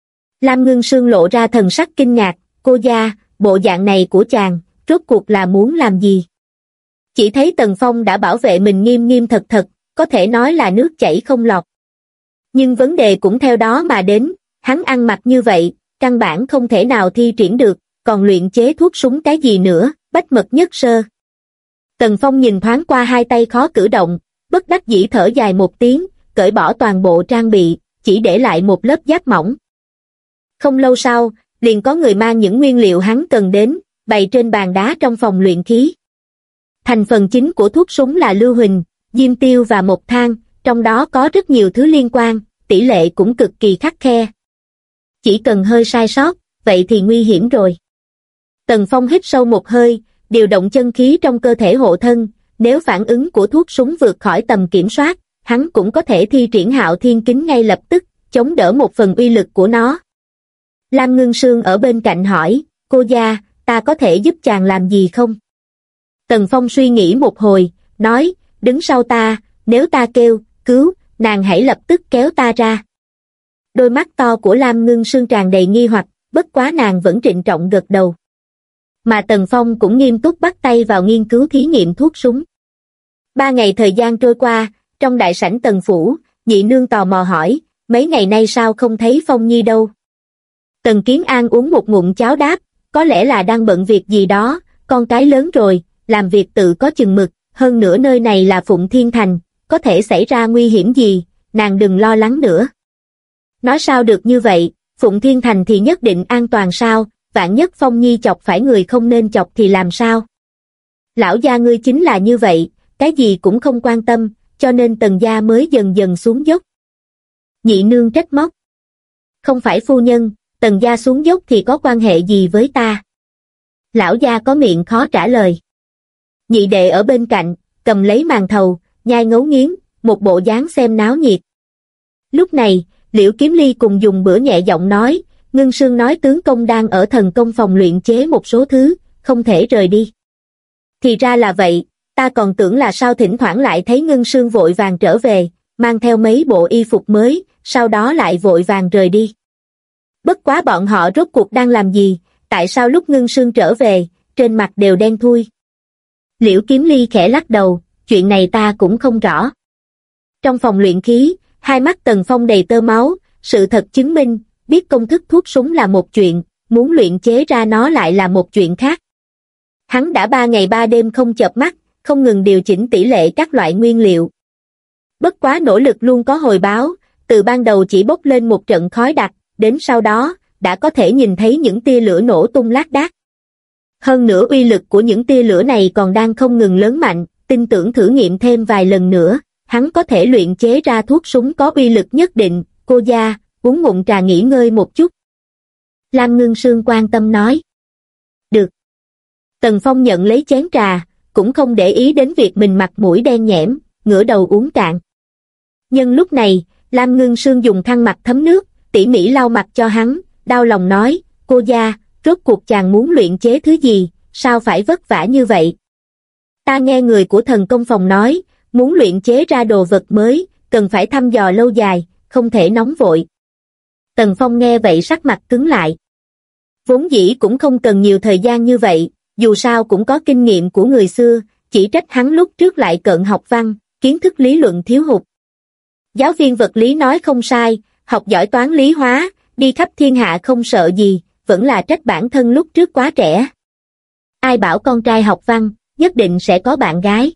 Lam Ngưng Sương lộ ra thần sắc kinh ngạc, cô gia, bộ dạng này của chàng, rốt cuộc là muốn làm gì? Chỉ thấy Tần Phong đã bảo vệ mình nghiêm nghiêm thật thật, có thể nói là nước chảy không lọt. Nhưng vấn đề cũng theo đó mà đến, hắn ăn mặc như vậy, căn bản không thể nào thi triển được, còn luyện chế thuốc súng cái gì nữa, bách mật nhất sơ. Tần Phong nhìn thoáng qua hai tay khó cử động, bất đắc dĩ thở dài một tiếng, cởi bỏ toàn bộ trang bị, chỉ để lại một lớp giáp mỏng. Không lâu sau, liền có người mang những nguyên liệu hắn cần đến, bày trên bàn đá trong phòng luyện khí. Thành phần chính của thuốc súng là lưu huỳnh, diêm tiêu và mộc than, trong đó có rất nhiều thứ liên quan, tỷ lệ cũng cực kỳ khắt khe. Chỉ cần hơi sai sót, vậy thì nguy hiểm rồi. Tần Phong hít sâu một hơi, điều động chân khí trong cơ thể hộ thân, nếu phản ứng của thuốc súng vượt khỏi tầm kiểm soát, hắn cũng có thể thi triển Hạo Thiên Kính ngay lập tức, chống đỡ một phần uy lực của nó. Lam Ngưng Sương ở bên cạnh hỏi, cô gia, ta có thể giúp chàng làm gì không? Tần Phong suy nghĩ một hồi, nói, đứng sau ta, nếu ta kêu, cứu, nàng hãy lập tức kéo ta ra. Đôi mắt to của Lam Ngưng Sương tràn đầy nghi hoặc, bất quá nàng vẫn trịnh trọng gật đầu. Mà Tần Phong cũng nghiêm túc bắt tay vào nghiên cứu thí nghiệm thuốc súng. 3 ngày thời gian trôi qua, trong đại sảnh Tần Phủ, nhị nương tò mò hỏi, mấy ngày nay sao không thấy Phong Nhi đâu? Tần Kiến An uống một ngụm cháo đáp, có lẽ là đang bận việc gì đó, con cái lớn rồi, làm việc tự có chừng mực, hơn nữa nơi này là Phụng Thiên Thành, có thể xảy ra nguy hiểm gì, nàng đừng lo lắng nữa. Nói sao được như vậy, Phụng Thiên Thành thì nhất định an toàn sao, vạn nhất Phong Nhi chọc phải người không nên chọc thì làm sao? Lão gia ngươi chính là như vậy, cái gì cũng không quan tâm, cho nên Tần gia mới dần dần xuống dốc. Nhị nương trách móc. Không phải phu nhân, Tần gia xuống dốc thì có quan hệ gì với ta? Lão gia có miệng khó trả lời. Nhị đệ ở bên cạnh, cầm lấy màn thầu, nhai ngấu nghiến, một bộ dáng xem náo nhiệt. Lúc này, Liễu Kiếm Ly cùng dùng bữa nhẹ giọng nói, Ngưng Sương nói tướng công đang ở thần công phòng luyện chế một số thứ, không thể rời đi. Thì ra là vậy, ta còn tưởng là sao thỉnh thoảng lại thấy Ngưng Sương vội vàng trở về, mang theo mấy bộ y phục mới, sau đó lại vội vàng rời đi. Bất quá bọn họ rốt cuộc đang làm gì, tại sao lúc Ngưng Sương trở về, trên mặt đều đen thui. Liễu Kiếm Ly khẽ lắc đầu, chuyện này ta cũng không rõ. Trong phòng luyện khí, hai mắt Tần Phong đầy tơ máu, sự thật chứng minh, biết công thức thuốc súng là một chuyện, muốn luyện chế ra nó lại là một chuyện khác. Hắn đã 3 ngày 3 đêm không chợp mắt, không ngừng điều chỉnh tỷ lệ các loại nguyên liệu. Bất quá nỗ lực luôn có hồi báo, từ ban đầu chỉ bốc lên một trận khói đặc, đến sau đó, đã có thể nhìn thấy những tia lửa nổ tung lác đác. Hơn nữa uy lực của những tia lửa này còn đang không ngừng lớn mạnh, tin tưởng thử nghiệm thêm vài lần nữa, hắn có thể luyện chế ra thuốc súng có uy lực nhất định. Cô gia, uống ngụm trà nghỉ ngơi một chút. Lam Ngưng Sương quan tâm nói. Được. Tần Phong nhận lấy chén trà, cũng không để ý đến việc mình mặt mũi đen nhẽm, ngửa đầu uống cạn. Nhưng lúc này, Lam Ngưng Sương dùng khăn mặt thấm nước, tỉ mỉ lau mặt cho hắn, đau lòng nói, cô gia, rốt cuộc chàng muốn luyện chế thứ gì, sao phải vất vả như vậy? Ta nghe người của thần công phòng nói, muốn luyện chế ra đồ vật mới, cần phải thăm dò lâu dài, không thể nóng vội. Tần Phong nghe vậy sắc mặt cứng lại. Vốn dĩ cũng không cần nhiều thời gian như vậy, dù sao cũng có kinh nghiệm của người xưa, chỉ trách hắn lúc trước lại cận học văn, kiến thức lý luận thiếu hụt. Giáo viên vật lý nói không sai, học giỏi toán lý hóa, đi khắp thiên hạ không sợ gì, vẫn là trách bản thân lúc trước quá trẻ. Ai bảo con trai học văn, nhất định sẽ có bạn gái.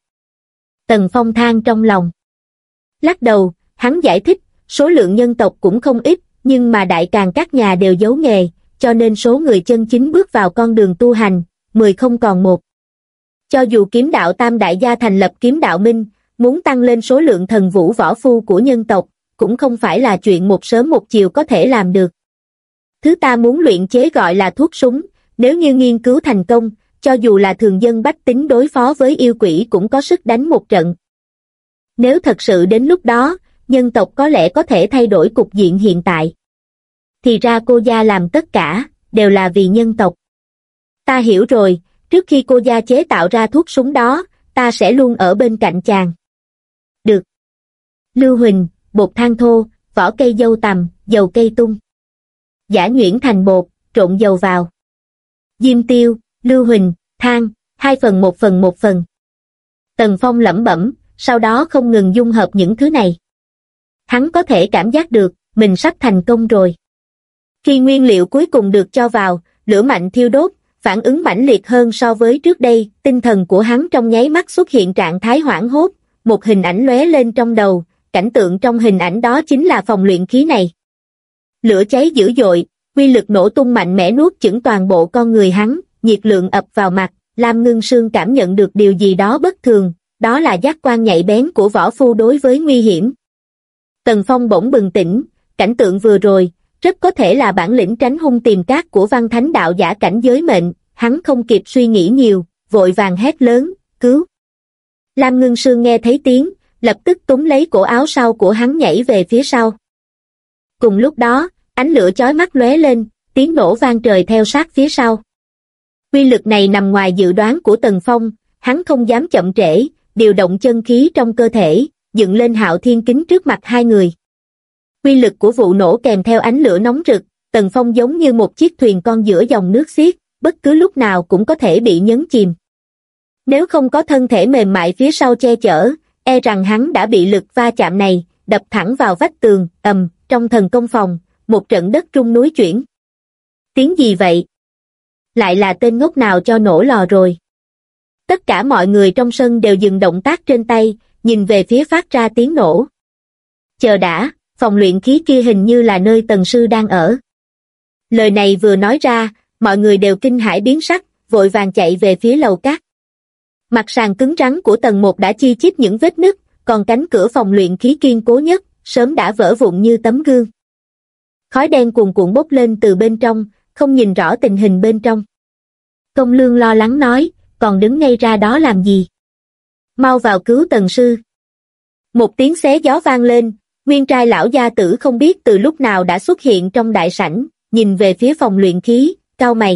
Tần Phong than trong lòng. Lắc đầu, hắn giải thích, số lượng nhân tộc cũng không ít, nhưng mà đại càn các nhà đều giấu nghề, cho nên số người chân chính bước vào con đường tu hành, 10 không còn một. Cho dù kiếm đạo tam đại gia thành lập kiếm đạo minh, muốn tăng lên số lượng thần vũ võ phu của nhân tộc, cũng không phải là chuyện một sớm một chiều có thể làm được. Thứ ta muốn luyện chế gọi là thuốc súng, nếu như nghiên cứu thành công, cho dù là thường dân bách tính đối phó với yêu quỷ cũng có sức đánh một trận. Nếu thật sự đến lúc đó, nhân tộc có lẽ có thể thay đổi cục diện hiện tại. Thì ra cô gia làm tất cả, đều là vì nhân tộc. Ta hiểu rồi, trước khi cô gia chế tạo ra thuốc súng đó, ta sẽ luôn ở bên cạnh chàng. Được. Lưu huỳnh, bột than thô, vỏ cây dâu tằm, dầu cây tung. Giã nhuyễn thành bột, trộn dầu vào. Diêm tiêu, lưu huỳnh, than, 2 phần 1 phần 1 phần. Tần Phong lẩm bẩm, sau đó không ngừng dung hợp những thứ này. Hắn có thể cảm giác được, mình sắp thành công rồi. Khi nguyên liệu cuối cùng được cho vào, lửa mạnh thiêu đốt, phản ứng mãnh liệt hơn so với trước đây, tinh thần của hắn trong nháy mắt xuất hiện trạng thái hoảng hốt, một hình ảnh lóe lên trong đầu, cảnh tượng trong hình ảnh đó chính là phòng luyện khí này. Lửa cháy dữ dội, uy lực nổ tung mạnh mẽ nuốt chửng toàn bộ con người hắn, nhiệt lượng ập vào mặt, Lam Ngưng Sương cảm nhận được điều gì đó bất thường, đó là giác quan nhạy bén của võ phu đối với nguy hiểm. Tần Phong bỗng bừng tỉnh, cảnh tượng vừa rồi, rất có thể là bản lĩnh tránh hung tìm cát của Văn Thánh đạo giả cảnh giới mệnh, hắn không kịp suy nghĩ nhiều, vội vàng hét lớn, cứu. Lam Ngưng Sương nghe thấy tiếng, lập tức túm lấy cổ áo sau của hắn nhảy về phía sau. Cùng lúc đó, ánh lửa chói mắt lóe lên, tiếng nổ vang trời theo sát phía sau. Uy lực này nằm ngoài dự đoán của Tần Phong, hắn không dám chậm trễ, điều động chân khí trong cơ thể, dựng lên Hạo Thiên Kính trước mặt hai người. Uy lực của vụ nổ kèm theo ánh lửa nóng rực, Tần Phong giống như một chiếc thuyền con giữa dòng nước xiết, bất cứ lúc nào cũng có thể bị nhấn chìm. Nếu không có thân thể mềm mại phía sau che chở, e rằng hắn đã bị lực va chạm này đập thẳng vào vách tường, trong thần công phòng, một trận đất rung núi chuyển. Tiếng gì vậy? Lại là tên ngốc nào cho nổ lò rồi? Tất cả mọi người trong sân đều dừng động tác trên tay, nhìn về phía phát ra tiếng nổ. Chờ đã, phòng luyện khí kia hình như là nơi Tần sư đang ở. Lời này vừa nói ra, mọi người đều kinh hãi biến sắc, vội vàng chạy về phía lầu cát. Mặt sàn cứng rắn của tầng 1 đã chi chít những vết nứt, còn cánh cửa phòng luyện khí kiên cố nhất, sớm đã vỡ vụn như tấm gương. Khói đen cuồn cuộn bốc lên từ bên trong, không nhìn rõ tình hình bên trong. Công Lương lo lắng nói, còn đứng ngay ra đó làm gì? Mau vào cứu Tần sư. Một tiếng xé gió vang lên, nguyên trai lão gia tử không biết từ lúc nào đã xuất hiện trong đại sảnh, nhìn về phía phòng luyện khí, cau mày.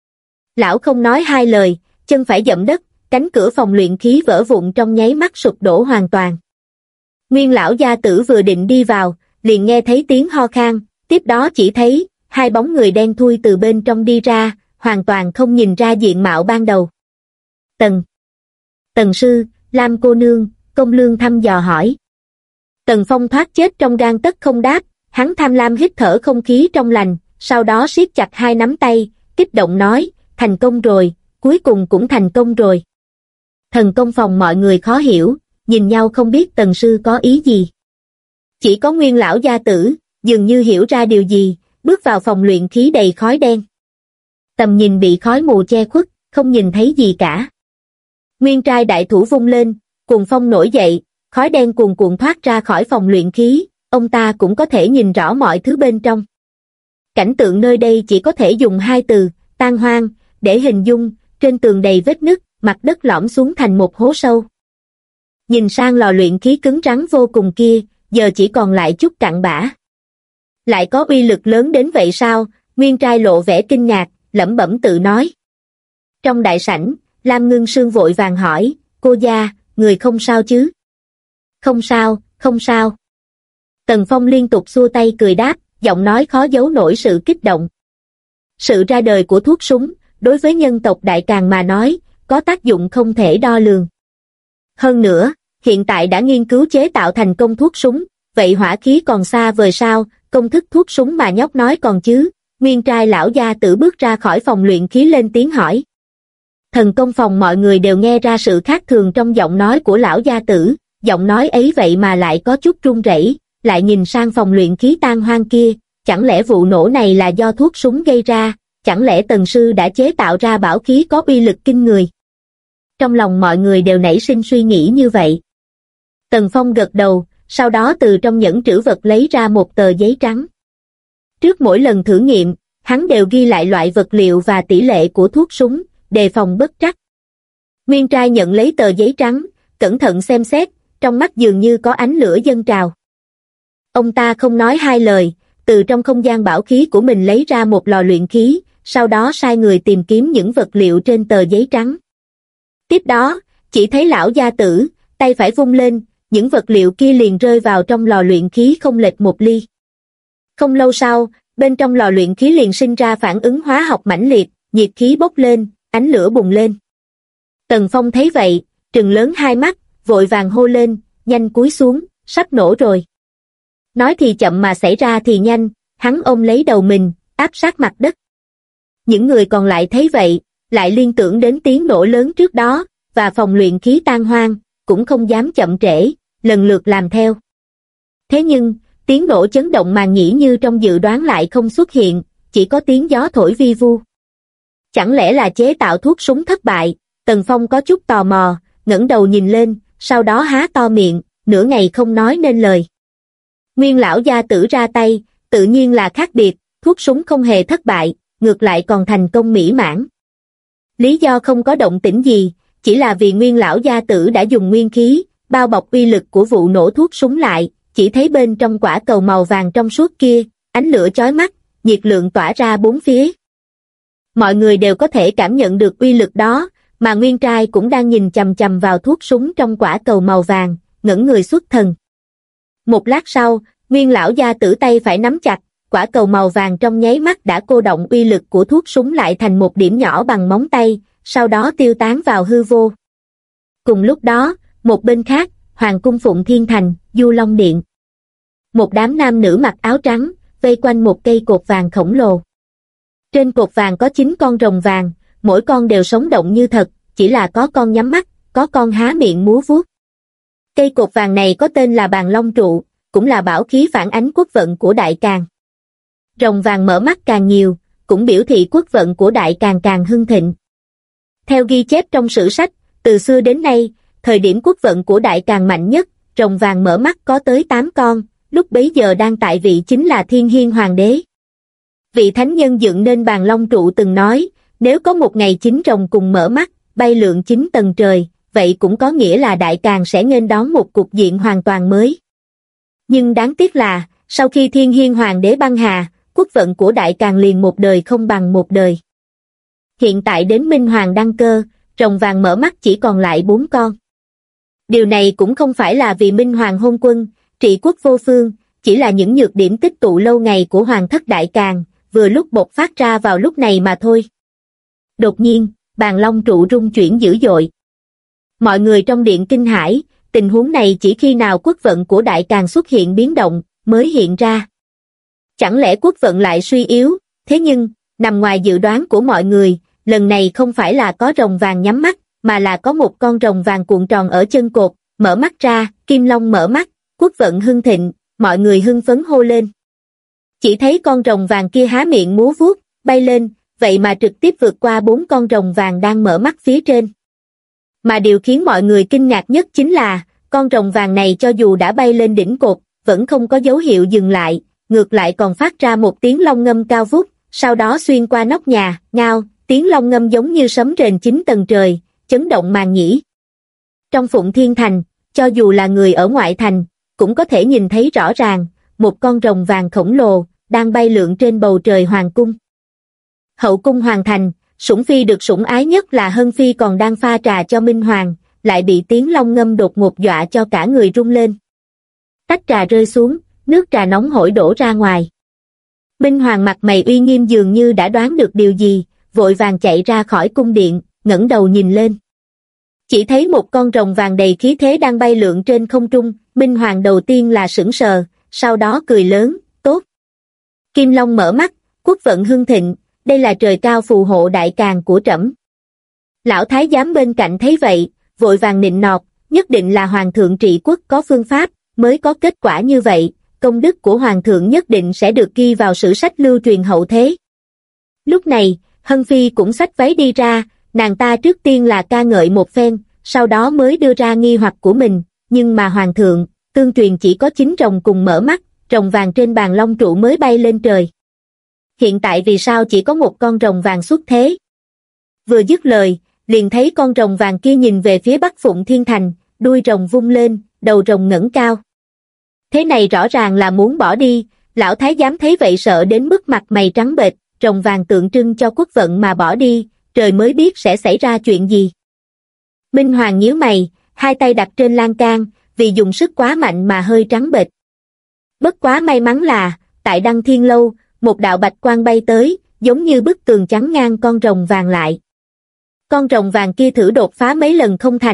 Lão không nói hai lời, chân phải dẫm đất, cánh cửa phòng luyện khí vỡ vụn trong nháy mắt sụp đổ hoàn toàn. Nguyên lão gia tử vừa định đi vào, liền nghe thấy tiếng ho khan, tiếp đó chỉ thấy hai bóng người đen thui từ bên trong đi ra, hoàn toàn không nhìn ra diện mạo ban đầu. Tần sư, Lam cô nương, Công Lương thăm dò hỏi. Tần Phong thoát chết trong gang tấc không đáp, hắn tham lam hít thở không khí trong lành, sau đó siết chặt hai nắm tay, kích động nói, thành công rồi, cuối cùng cũng thành công rồi. Thần công phòng mọi người khó hiểu, nhìn nhau không biết Tần sư có ý gì. Chỉ có Nguyên lão gia tử, dường như hiểu ra điều gì, bước vào phòng luyện khí đầy khói đen. Tầm nhìn bị khói mù che khuất, không nhìn thấy gì cả. Nguyên trai đại thủ vung lên, cuồng phong nổi dậy, khói đen cuồn cuộn thoát ra khỏi phòng luyện khí, ông ta cũng có thể nhìn rõ mọi thứ bên trong. Cảnh tượng nơi đây chỉ có thể dùng hai từ, tan hoang, để hình dung, trên tường đầy vết nứt, mặt đất lõm xuống thành một hố sâu. Nhìn sang lò luyện khí cứng rắn vô cùng kia, giờ chỉ còn lại chút cặn bã. Lại có uy lực lớn đến vậy sao? Nguyên trai lộ vẻ kinh ngạc, lẩm bẩm tự nói. Trong đại sảnh, Lam Ngưng Sương vội vàng hỏi, cô gia, người không sao chứ? Không sao, không sao. Tần Phong liên tục xua tay cười đáp, giọng nói khó giấu nổi sự kích động. Sự ra đời của thuốc súng, đối với nhân tộc Đại Càn mà nói, có tác dụng không thể đo lường. Hơn nữa, hiện tại đã nghiên cứu chế tạo thành công thuốc súng, vậy hỏa khí còn xa vời sao, công thức thuốc súng mà nhóc nói còn chứ? Nguyên trai lão gia tử bước ra khỏi phòng luyện khí lên tiếng hỏi. Thần công phòng mọi người đều nghe ra sự khác thường trong giọng nói của lão gia tử, giọng nói ấy vậy mà lại có chút run rẩy, lại nhìn sang phòng luyện khí tan hoang kia, chẳng lẽ vụ nổ này là do thuốc súng gây ra, chẳng lẽ Tần sư đã chế tạo ra bảo khí có uy lực kinh người? Trong lòng mọi người đều nảy sinh suy nghĩ như vậy. Tần Phong gật đầu, sau đó từ trong nhẫn trữ vật lấy ra một tờ giấy trắng. Trước mỗi lần thử nghiệm, hắn đều ghi lại loại vật liệu và tỷ lệ của thuốc súng, đề phòng bất trắc. Nguyên trai nhận lấy tờ giấy trắng, cẩn thận xem xét, trong mắt dường như có ánh lửa dâng trào. Ông ta không nói hai lời, từ trong không gian bảo khí của mình lấy ra một lò luyện khí, sau đó sai người tìm kiếm những vật liệu trên tờ giấy trắng. Tiếp đó, chỉ thấy lão gia tử, tay phải vung lên, những vật liệu kia liền rơi vào trong lò luyện khí không lệch một ly. Không lâu sau, bên trong lò luyện khí liền sinh ra phản ứng hóa học mãnh liệt, nhiệt khí bốc lên, ánh lửa bùng lên. Tần Phong thấy vậy, trừng lớn hai mắt, vội vàng hô lên, nhanh cúi xuống, sắp nổ rồi. Nói thì chậm mà xảy ra thì nhanh, hắn ôm lấy đầu mình, áp sát mặt đất. Những người còn lại thấy vậy, lại liên tưởng đến tiếng nổ lớn trước đó, và phòng luyện khí tan hoang, cũng không dám chậm trễ, lần lượt làm theo. Thế nhưng, tiếng nổ chấn động màng nhĩ như trong dự đoán lại không xuất hiện, chỉ có tiếng gió thổi vi vu. Chẳng lẽ là chế tạo thuốc súng thất bại? Tần Phong có chút tò mò, ngẩng đầu nhìn lên, sau đó há to miệng, nửa ngày không nói nên lời. Nguyên lão gia tử ra tay, tự nhiên là khác biệt, thuốc súng không hề thất bại, ngược lại còn thành công mỹ mãn. Lý do không có động tĩnh gì, chỉ là vì Nguyên lão gia tử đã dùng nguyên khí, bao bọc uy lực của vụ nổ thuốc súng lại, chỉ thấy bên trong quả cầu màu vàng trong suốt kia, ánh lửa chói mắt, nhiệt lượng tỏa ra bốn phía. Mọi người đều có thể cảm nhận được uy lực đó, mà Nguyên trai cũng đang nhìn chằm chằm vào thuốc súng trong quả cầu màu vàng, ngẩn người xuất thần. Một lát sau, Nguyên lão gia tử tay phải nắm chặt, quả cầu màu vàng trong nháy mắt đã cô động uy lực của thuốc súng lại thành một điểm nhỏ bằng móng tay, sau đó tiêu tán vào hư vô. Cùng lúc đó, một bên khác, Hoàng cung Phụng Thiên Thành, Du Long Điện. Một đám nam nữ mặc áo trắng, vây quanh một cây cột vàng khổng lồ. Trên cột vàng có 9 con rồng vàng, mỗi con đều sống động như thật, chỉ là có con nhắm mắt, có con há miệng múa vuốt. Cây cột vàng này có tên là Bàn Long Trụ, cũng là bảo khí phản ánh quốc vận của Đại Càn. Rồng vàng mở mắt càng nhiều, cũng biểu thị quốc vận của Đại Càn càng hưng thịnh. Theo ghi chép trong sử sách, từ xưa đến nay, thời điểm quốc vận của Đại Càn mạnh nhất, rồng vàng mở mắt có tới 8 con, lúc bấy giờ đang tại vị chính là Thiên Hiên Hoàng đế. Vị thánh nhân dựng nên Bàn Long Trụ từng nói, nếu có một ngày 9 rồng cùng mở mắt, bay lượn 9 tầng trời, vậy cũng có nghĩa là Đại Càn sẽ nghênh đón một cục diện hoàn toàn mới. Nhưng đáng tiếc là, sau khi Thiên Hiên Hoàng đế băng hà, quốc vận của Đại Càn liền một đời không bằng một đời. Hiện tại đến Minh Hoàng đăng cơ, rồng vàng mở mắt chỉ còn lại 4 con. Điều này cũng không phải là vì Minh Hoàng hôn quân, trị quốc vô phương, chỉ là những nhược điểm tích tụ lâu ngày của Hoàng thất Đại Càn, vừa lúc bộc phát ra vào lúc này mà thôi. Đột nhiên, Bàn Long Trụ rung chuyển dữ dội. Mọi người trong điện kinh hãi, tình huống này chỉ khi nào quốc vận của Đại Càn xuất hiện biến động, mới hiện ra. Chẳng lẽ quốc vận lại suy yếu, thế nhưng, nằm ngoài dự đoán của mọi người, lần này không phải là có rồng vàng nhắm mắt, mà là có một con rồng vàng cuộn tròn ở chân cột, mở mắt ra, Kim Long mở mắt, quốc vận hưng thịnh, mọi người hưng phấn hô lên. Chỉ thấy con rồng vàng kia há miệng múa vuốt, bay lên, vậy mà trực tiếp vượt qua 4 con rồng vàng đang mở mắt phía trên. Mà điều khiến mọi người kinh ngạc nhất chính là, con rồng vàng này cho dù đã bay lên đỉnh cột, vẫn không có dấu hiệu dừng lại, ngược lại còn phát ra một tiếng long ngâm cao vút, sau đó xuyên qua nóc nhà, ngao, tiếng long ngâm giống như sấm rền 9 tầng trời, chấn động màng nhĩ. Trong Phụng Thiên Thành, cho dù là người ở ngoại thành, cũng có thể nhìn thấy rõ ràng, một con rồng vàng khổng lồ, đang bay lượn trên bầu trời hoàng cung. Hậu cung hoàng thành, sủng phi được sủng ái nhất là Hân Phi còn đang pha trà cho Minh Hoàng, lại bị tiếng long ngâm đột ngột dọa cho cả người rung lên. Tách trà rơi xuống, nước trà nóng hổi đổ ra ngoài. Minh Hoàng mặt mày uy nghiêm dường như đã đoán được điều gì, vội vàng chạy ra khỏi cung điện, ngẩng đầu nhìn lên. Chỉ thấy một con rồng vàng đầy khí thế đang bay lượn trên không trung, Minh Hoàng đầu tiên là sững sờ, sau đó cười lớn, tốt. Kim Long mở mắt, quốc vận hưng thịnh, đây là trời cao phù hộ Đại Càn của trẫm. Lão thái giám bên cạnh thấy vậy, vội vàng nịnh nọt, nhất định là hoàng thượng trị quốc có phương pháp, mới có kết quả như vậy, công đức của hoàng thượng nhất định sẽ được ghi vào sử sách lưu truyền hậu thế. Lúc này, Hân Phi cũng xách váy đi ra, nàng ta trước tiên là ca ngợi một phen, sau đó mới đưa ra nghi hoặc của mình, nhưng mà hoàng thượng, tương truyền chỉ có 9 rồng cùng mở mắt, rồng vàng trên Bàn Long Trụ mới bay lên trời. Hiện tại vì sao chỉ có một con rồng vàng xuất thế? Vừa dứt lời, liền thấy con rồng vàng kia nhìn về phía Bắc Phụng Thiên Thành, đuôi rồng vung lên, đầu rồng ngẩng cao. Thế này rõ ràng là muốn bỏ đi, lão thái giám thấy vậy sợ đến mức mặt mày trắng bệch, rồng vàng tượng trưng cho quốc vận mà bỏ đi, trời mới biết sẽ xảy ra chuyện gì. Minh Hoàng nhíu mày, hai tay đặt trên lan can, vì dùng sức quá mạnh mà hơi trắng bệch. Bất quá may mắn là, tại Đăng Thiên Lâu, một đạo bạch quang bay tới, giống như bức tường chắn ngang con rồng vàng lại. Con rồng vàng kia thử đột phá mấy lần không thành,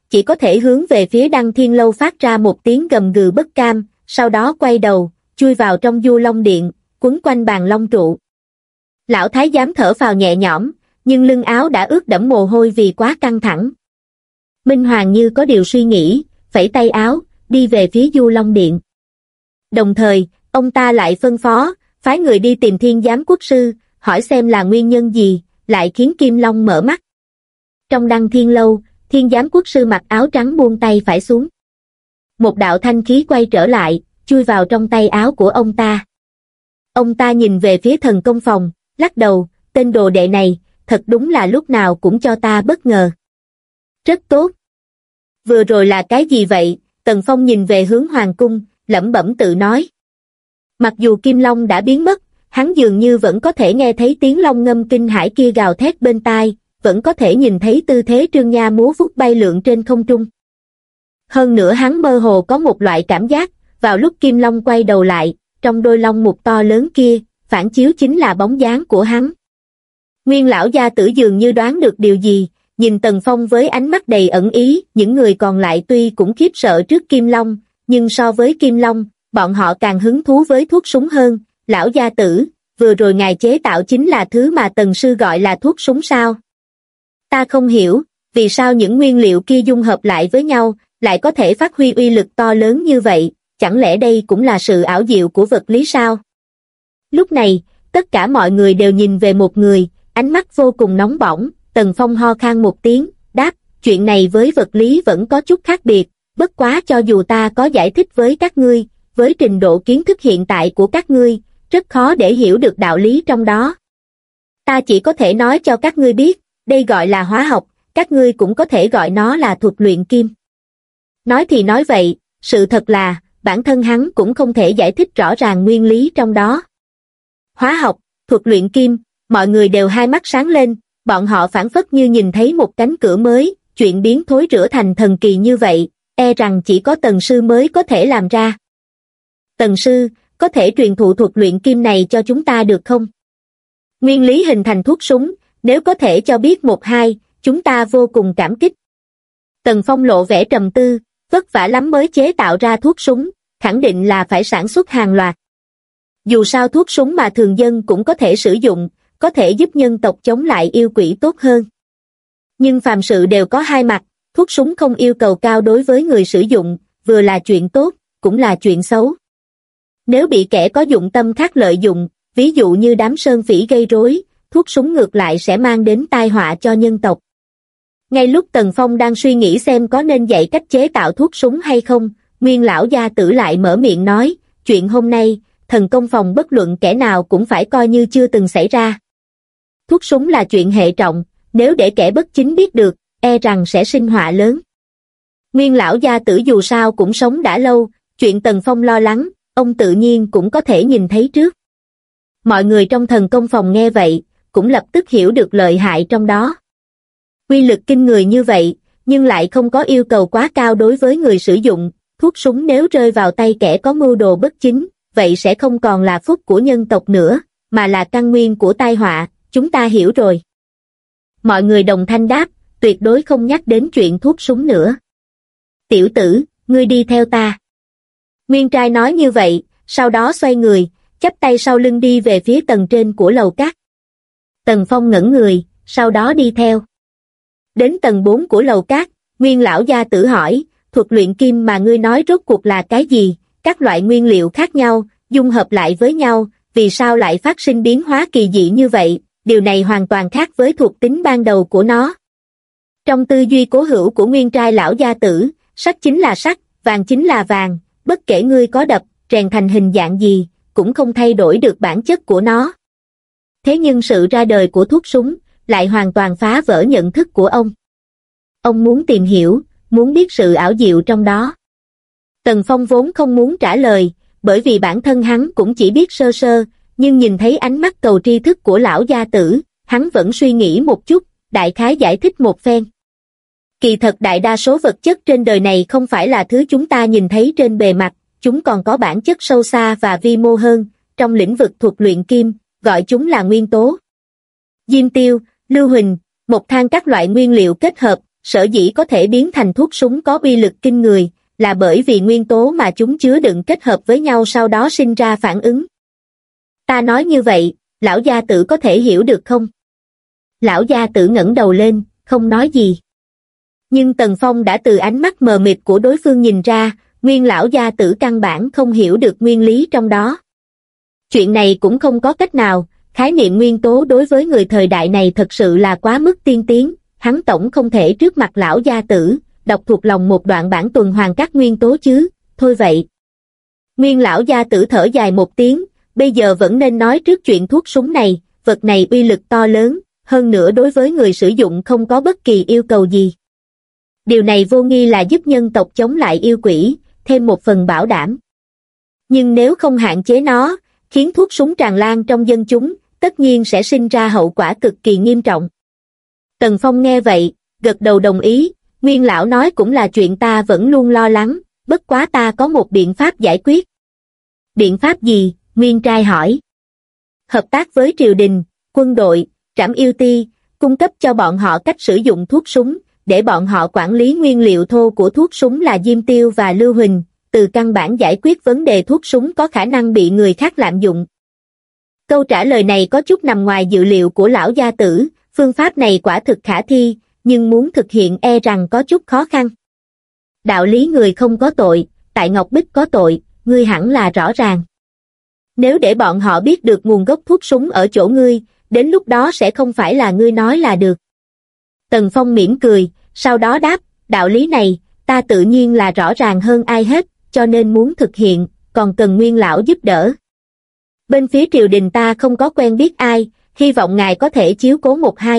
chỉ có thể hướng về phía Đăng Thiên Lâu phát ra một tiếng gầm gừ bất cam, sau đó quay đầu, chui vào trong Du Long Điện, quấn quanh bàn long trụ. Lão thái giám thở phào nhẹ nhõm, nhưng lưng áo đã ướt đẫm mồ hôi vì quá căng thẳng. Minh Hoàng như có điều suy nghĩ, phẩy tay áo, đi về phía Du Long Điện. Đồng thời, ông ta lại phân phó, phái người đi tìm Thiên Giám Quốc Sư, hỏi xem là nguyên nhân gì, lại khiến Kim Long mở mắt. Trong Đăng Thiên Lâu, Thiên Giám Quốc Sư mặc áo trắng buông tay phải xuống. Một đạo thanh khí quay trở lại, chui vào trong tay áo của ông ta. Ông ta nhìn về phía Thần Công Phòng, lắc đầu, tên đồ đệ này, thật đúng là lúc nào cũng cho ta bất ngờ. Rất tốt. Vừa rồi là cái gì vậy? Tần Phong nhìn về hướng Hoàng Cung, lẩm bẩm tự nói. Mặc dù Kim Long đã biến mất, hắn dường như vẫn có thể nghe thấy tiếng long ngâm kinh hãi kia gào thét bên tai, vẫn có thể nhìn thấy tư thế Trương Nha múa vuốt bay lượn trên không trung. Hơn nữa hắn mơ hồ có một loại cảm giác, vào lúc Kim Long quay đầu lại, trong đôi long mục to lớn kia, phản chiếu chính là bóng dáng của hắn. Nguyên lão gia tử dường như đoán được điều gì, nhìn Tần Phong với ánh mắt đầy ẩn ý, những người còn lại tuy cũng khiếp sợ trước Kim Long, nhưng so với Kim Long, bọn họ càng hứng thú với thuốc súng hơn. Lão gia tử, vừa rồi ngài chế tạo chính là thứ mà Tần sư gọi là thuốc súng sao? Ta không hiểu, vì sao những nguyên liệu kia dung hợp lại với nhau, lại có thể phát huy uy lực to lớn như vậy, chẳng lẽ đây cũng là sự ảo diệu của vật lý sao? Lúc này, tất cả mọi người đều nhìn về một người, ánh mắt vô cùng nóng bỏng. Tần Phong ho khan một tiếng, đáp, chuyện này với vật lý vẫn có chút khác biệt, bất quá cho dù ta có giải thích với các ngươi, với trình độ kiến thức hiện tại của các ngươi, rất khó để hiểu được đạo lý trong đó. Ta chỉ có thể nói cho các ngươi biết, đây gọi là hóa học, các ngươi cũng có thể gọi nó là thuật luyện kim. Nói thì nói vậy, sự thật là, bản thân hắn cũng không thể giải thích rõ ràng nguyên lý trong đó. Hóa học, thuật luyện kim, mọi người đều hai mắt sáng lên, bọn họ phảng phất như nhìn thấy một cánh cửa mới, chuyện biến thối rữa thành thần kỳ như vậy, e rằng chỉ có Tần sư mới có thể làm ra. Tần sư, có thể truyền thụ thuật luyện kim này cho chúng ta được không? Nguyên lý hình thành thuốc súng, nếu có thể cho biết một hai, chúng ta vô cùng cảm kích. Tần Phong lộ vẻ trầm tư, vất vả lắm mới chế tạo ra thuốc súng, khẳng định là phải sản xuất hàng loạt. Dù sao thuốc súng mà thường dân cũng có thể sử dụng, có thể giúp nhân tộc chống lại yêu quỷ tốt hơn. Nhưng phàm sự đều có hai mặt, thuốc súng không yêu cầu cao đối với người sử dụng, vừa là chuyện tốt, cũng là chuyện xấu. Nếu bị kẻ có dụng tâm khác lợi dụng, ví dụ như đám sơn phỉ gây rối, thuốc súng ngược lại sẽ mang đến tai họa cho nhân tộc. Ngay lúc Tần Phong đang suy nghĩ xem có nên dạy cách chế tạo thuốc súng hay không, Nguyên lão gia tử lại mở miệng nói, chuyện hôm nay, Thần Công Phòng bất luận kẻ nào cũng phải coi như chưa từng xảy ra. Thuốc súng là chuyện hệ trọng, nếu để kẻ bất chính biết được, e rằng sẽ sinh họa lớn. Nguyên lão gia tử dù sao cũng sống đã lâu, chuyện Tần Phong lo lắng, ông tự nhiên cũng có thể nhìn thấy trước. Mọi người trong Thần Công Phòng nghe vậy, cũng lập tức hiểu được lợi hại trong đó. Uy lực kinh người như vậy, nhưng lại không có yêu cầu quá cao đối với người sử dụng, thuốc súng nếu rơi vào tay kẻ có mưu đồ bất chính, vậy sẽ không còn là phúc của nhân tộc nữa, mà là căn nguyên của tai họa, chúng ta hiểu rồi. Mọi người đồng thanh đáp, tuyệt đối không nhắc đến chuyện thuốc súng nữa. Tiểu tử, ngươi đi theo ta. Nguyên trai nói như vậy, sau đó xoay người, chắp tay sau lưng đi về phía tầng trên của lầu cát. Tần Phong ngẩn người, sau đó đi theo. Đến tầng 4 của lầu cát, Nguyên lão gia tử hỏi, thuật luyện kim mà ngươi nói rốt cuộc là cái gì? Các loại nguyên liệu khác nhau, dung hợp lại với nhau, vì sao lại phát sinh biến hóa kỳ dị như vậy? Điều này hoàn toàn khác với thuộc tính ban đầu của nó. Trong tư duy cố hữu của Nguyên trai lão gia tử, sắt chính là sắt, vàng chính là vàng, bất kể ngươi có đập, rèn thành hình dạng gì, cũng không thay đổi được bản chất của nó. Thế nhưng sự ra đời của thuốc súng, lại hoàn toàn phá vỡ nhận thức của ông. Ông muốn tìm hiểu, muốn biết sự ảo diệu trong đó. Tần Phong vốn không muốn trả lời, bởi vì bản thân hắn cũng chỉ biết sơ sơ, nhưng nhìn thấy ánh mắt cầu tri thức của lão gia tử, hắn vẫn suy nghĩ một chút, đại khái giải thích một phen. Kỳ thật đại đa số vật chất trên đời này không phải là thứ chúng ta nhìn thấy trên bề mặt, chúng còn có bản chất sâu xa và vi mô hơn, trong lĩnh vực thuật luyện kim, gọi chúng là nguyên tố. Diêm tiêu, lưu huỳnh, một than các loại nguyên liệu kết hợp, Sở dĩ có thể biến thành thuốc súng có uy lực kinh người, là bởi vì nguyên tố mà chúng chứa đựng kết hợp với nhau sau đó sinh ra phản ứng. Ta nói như vậy, lão gia tử có thể hiểu được không? Lão gia tử ngẩng đầu lên, không nói gì. Nhưng Tần Phong đã từ ánh mắt mờ mịt của đối phương nhìn ra, nguyên lão gia tử căn bản không hiểu được nguyên lý trong đó. Chuyện này cũng không có cách nào, khái niệm nguyên tố đối với người thời đại này thật sự là quá mức tiên tiến, hắn tổng không thể trước mặt lão gia tử, đọc thuộc lòng một đoạn bản tuần hoàn các nguyên tố chứ, thôi vậy. Nguyên lão gia tử thở dài một tiếng, bây giờ vẫn nên nói trước chuyện thuốc súng này, vật này uy lực to lớn, hơn nữa đối với người sử dụng không có bất kỳ yêu cầu gì. Điều này vô nghi là giúp nhân tộc chống lại yêu quỷ, thêm một phần bảo đảm. Nhưng nếu không hạn chế nó, khiến thuốc súng tràn lan trong dân chúng, tất nhiên sẽ sinh ra hậu quả cực kỳ nghiêm trọng. Tần Phong nghe vậy, gật đầu đồng ý, Nguyên lão nói cũng là chuyện ta vẫn luôn lo lắng, bất quá ta có một biện pháp giải quyết. Biện pháp gì? Nguyên trai hỏi. Hợp tác với triều đình, quân đội, trảm yêu ti, cung cấp cho bọn họ cách sử dụng thuốc súng, để bọn họ quản lý nguyên liệu thô của thuốc súng là diêm tiêu và lưu huỳnh, từ căn bản giải quyết vấn đề thuốc súng có khả năng bị người khác lạm dụng. Câu trả lời này có chút nằm ngoài dự liệu của lão gia tử, phương pháp này quả thực khả thi, nhưng muốn thực hiện e rằng có chút khó khăn. Đạo lý người không có tội, tại Ngọc Bích có tội, ngươi hẳn là rõ ràng. Nếu để bọn họ biết được nguồn gốc thuốc súng ở chỗ ngươi, đến lúc đó sẽ không phải là ngươi nói là được. Tần Phong mỉm cười, sau đó đáp, đạo lý này, ta tự nhiên là rõ ràng hơn ai hết, cho nên muốn thực hiện, còn cần Nguyên lão giúp đỡ. Bên phía triều đình ta không có quen biết ai, hy vọng ngài có thể chiếu cố một hai.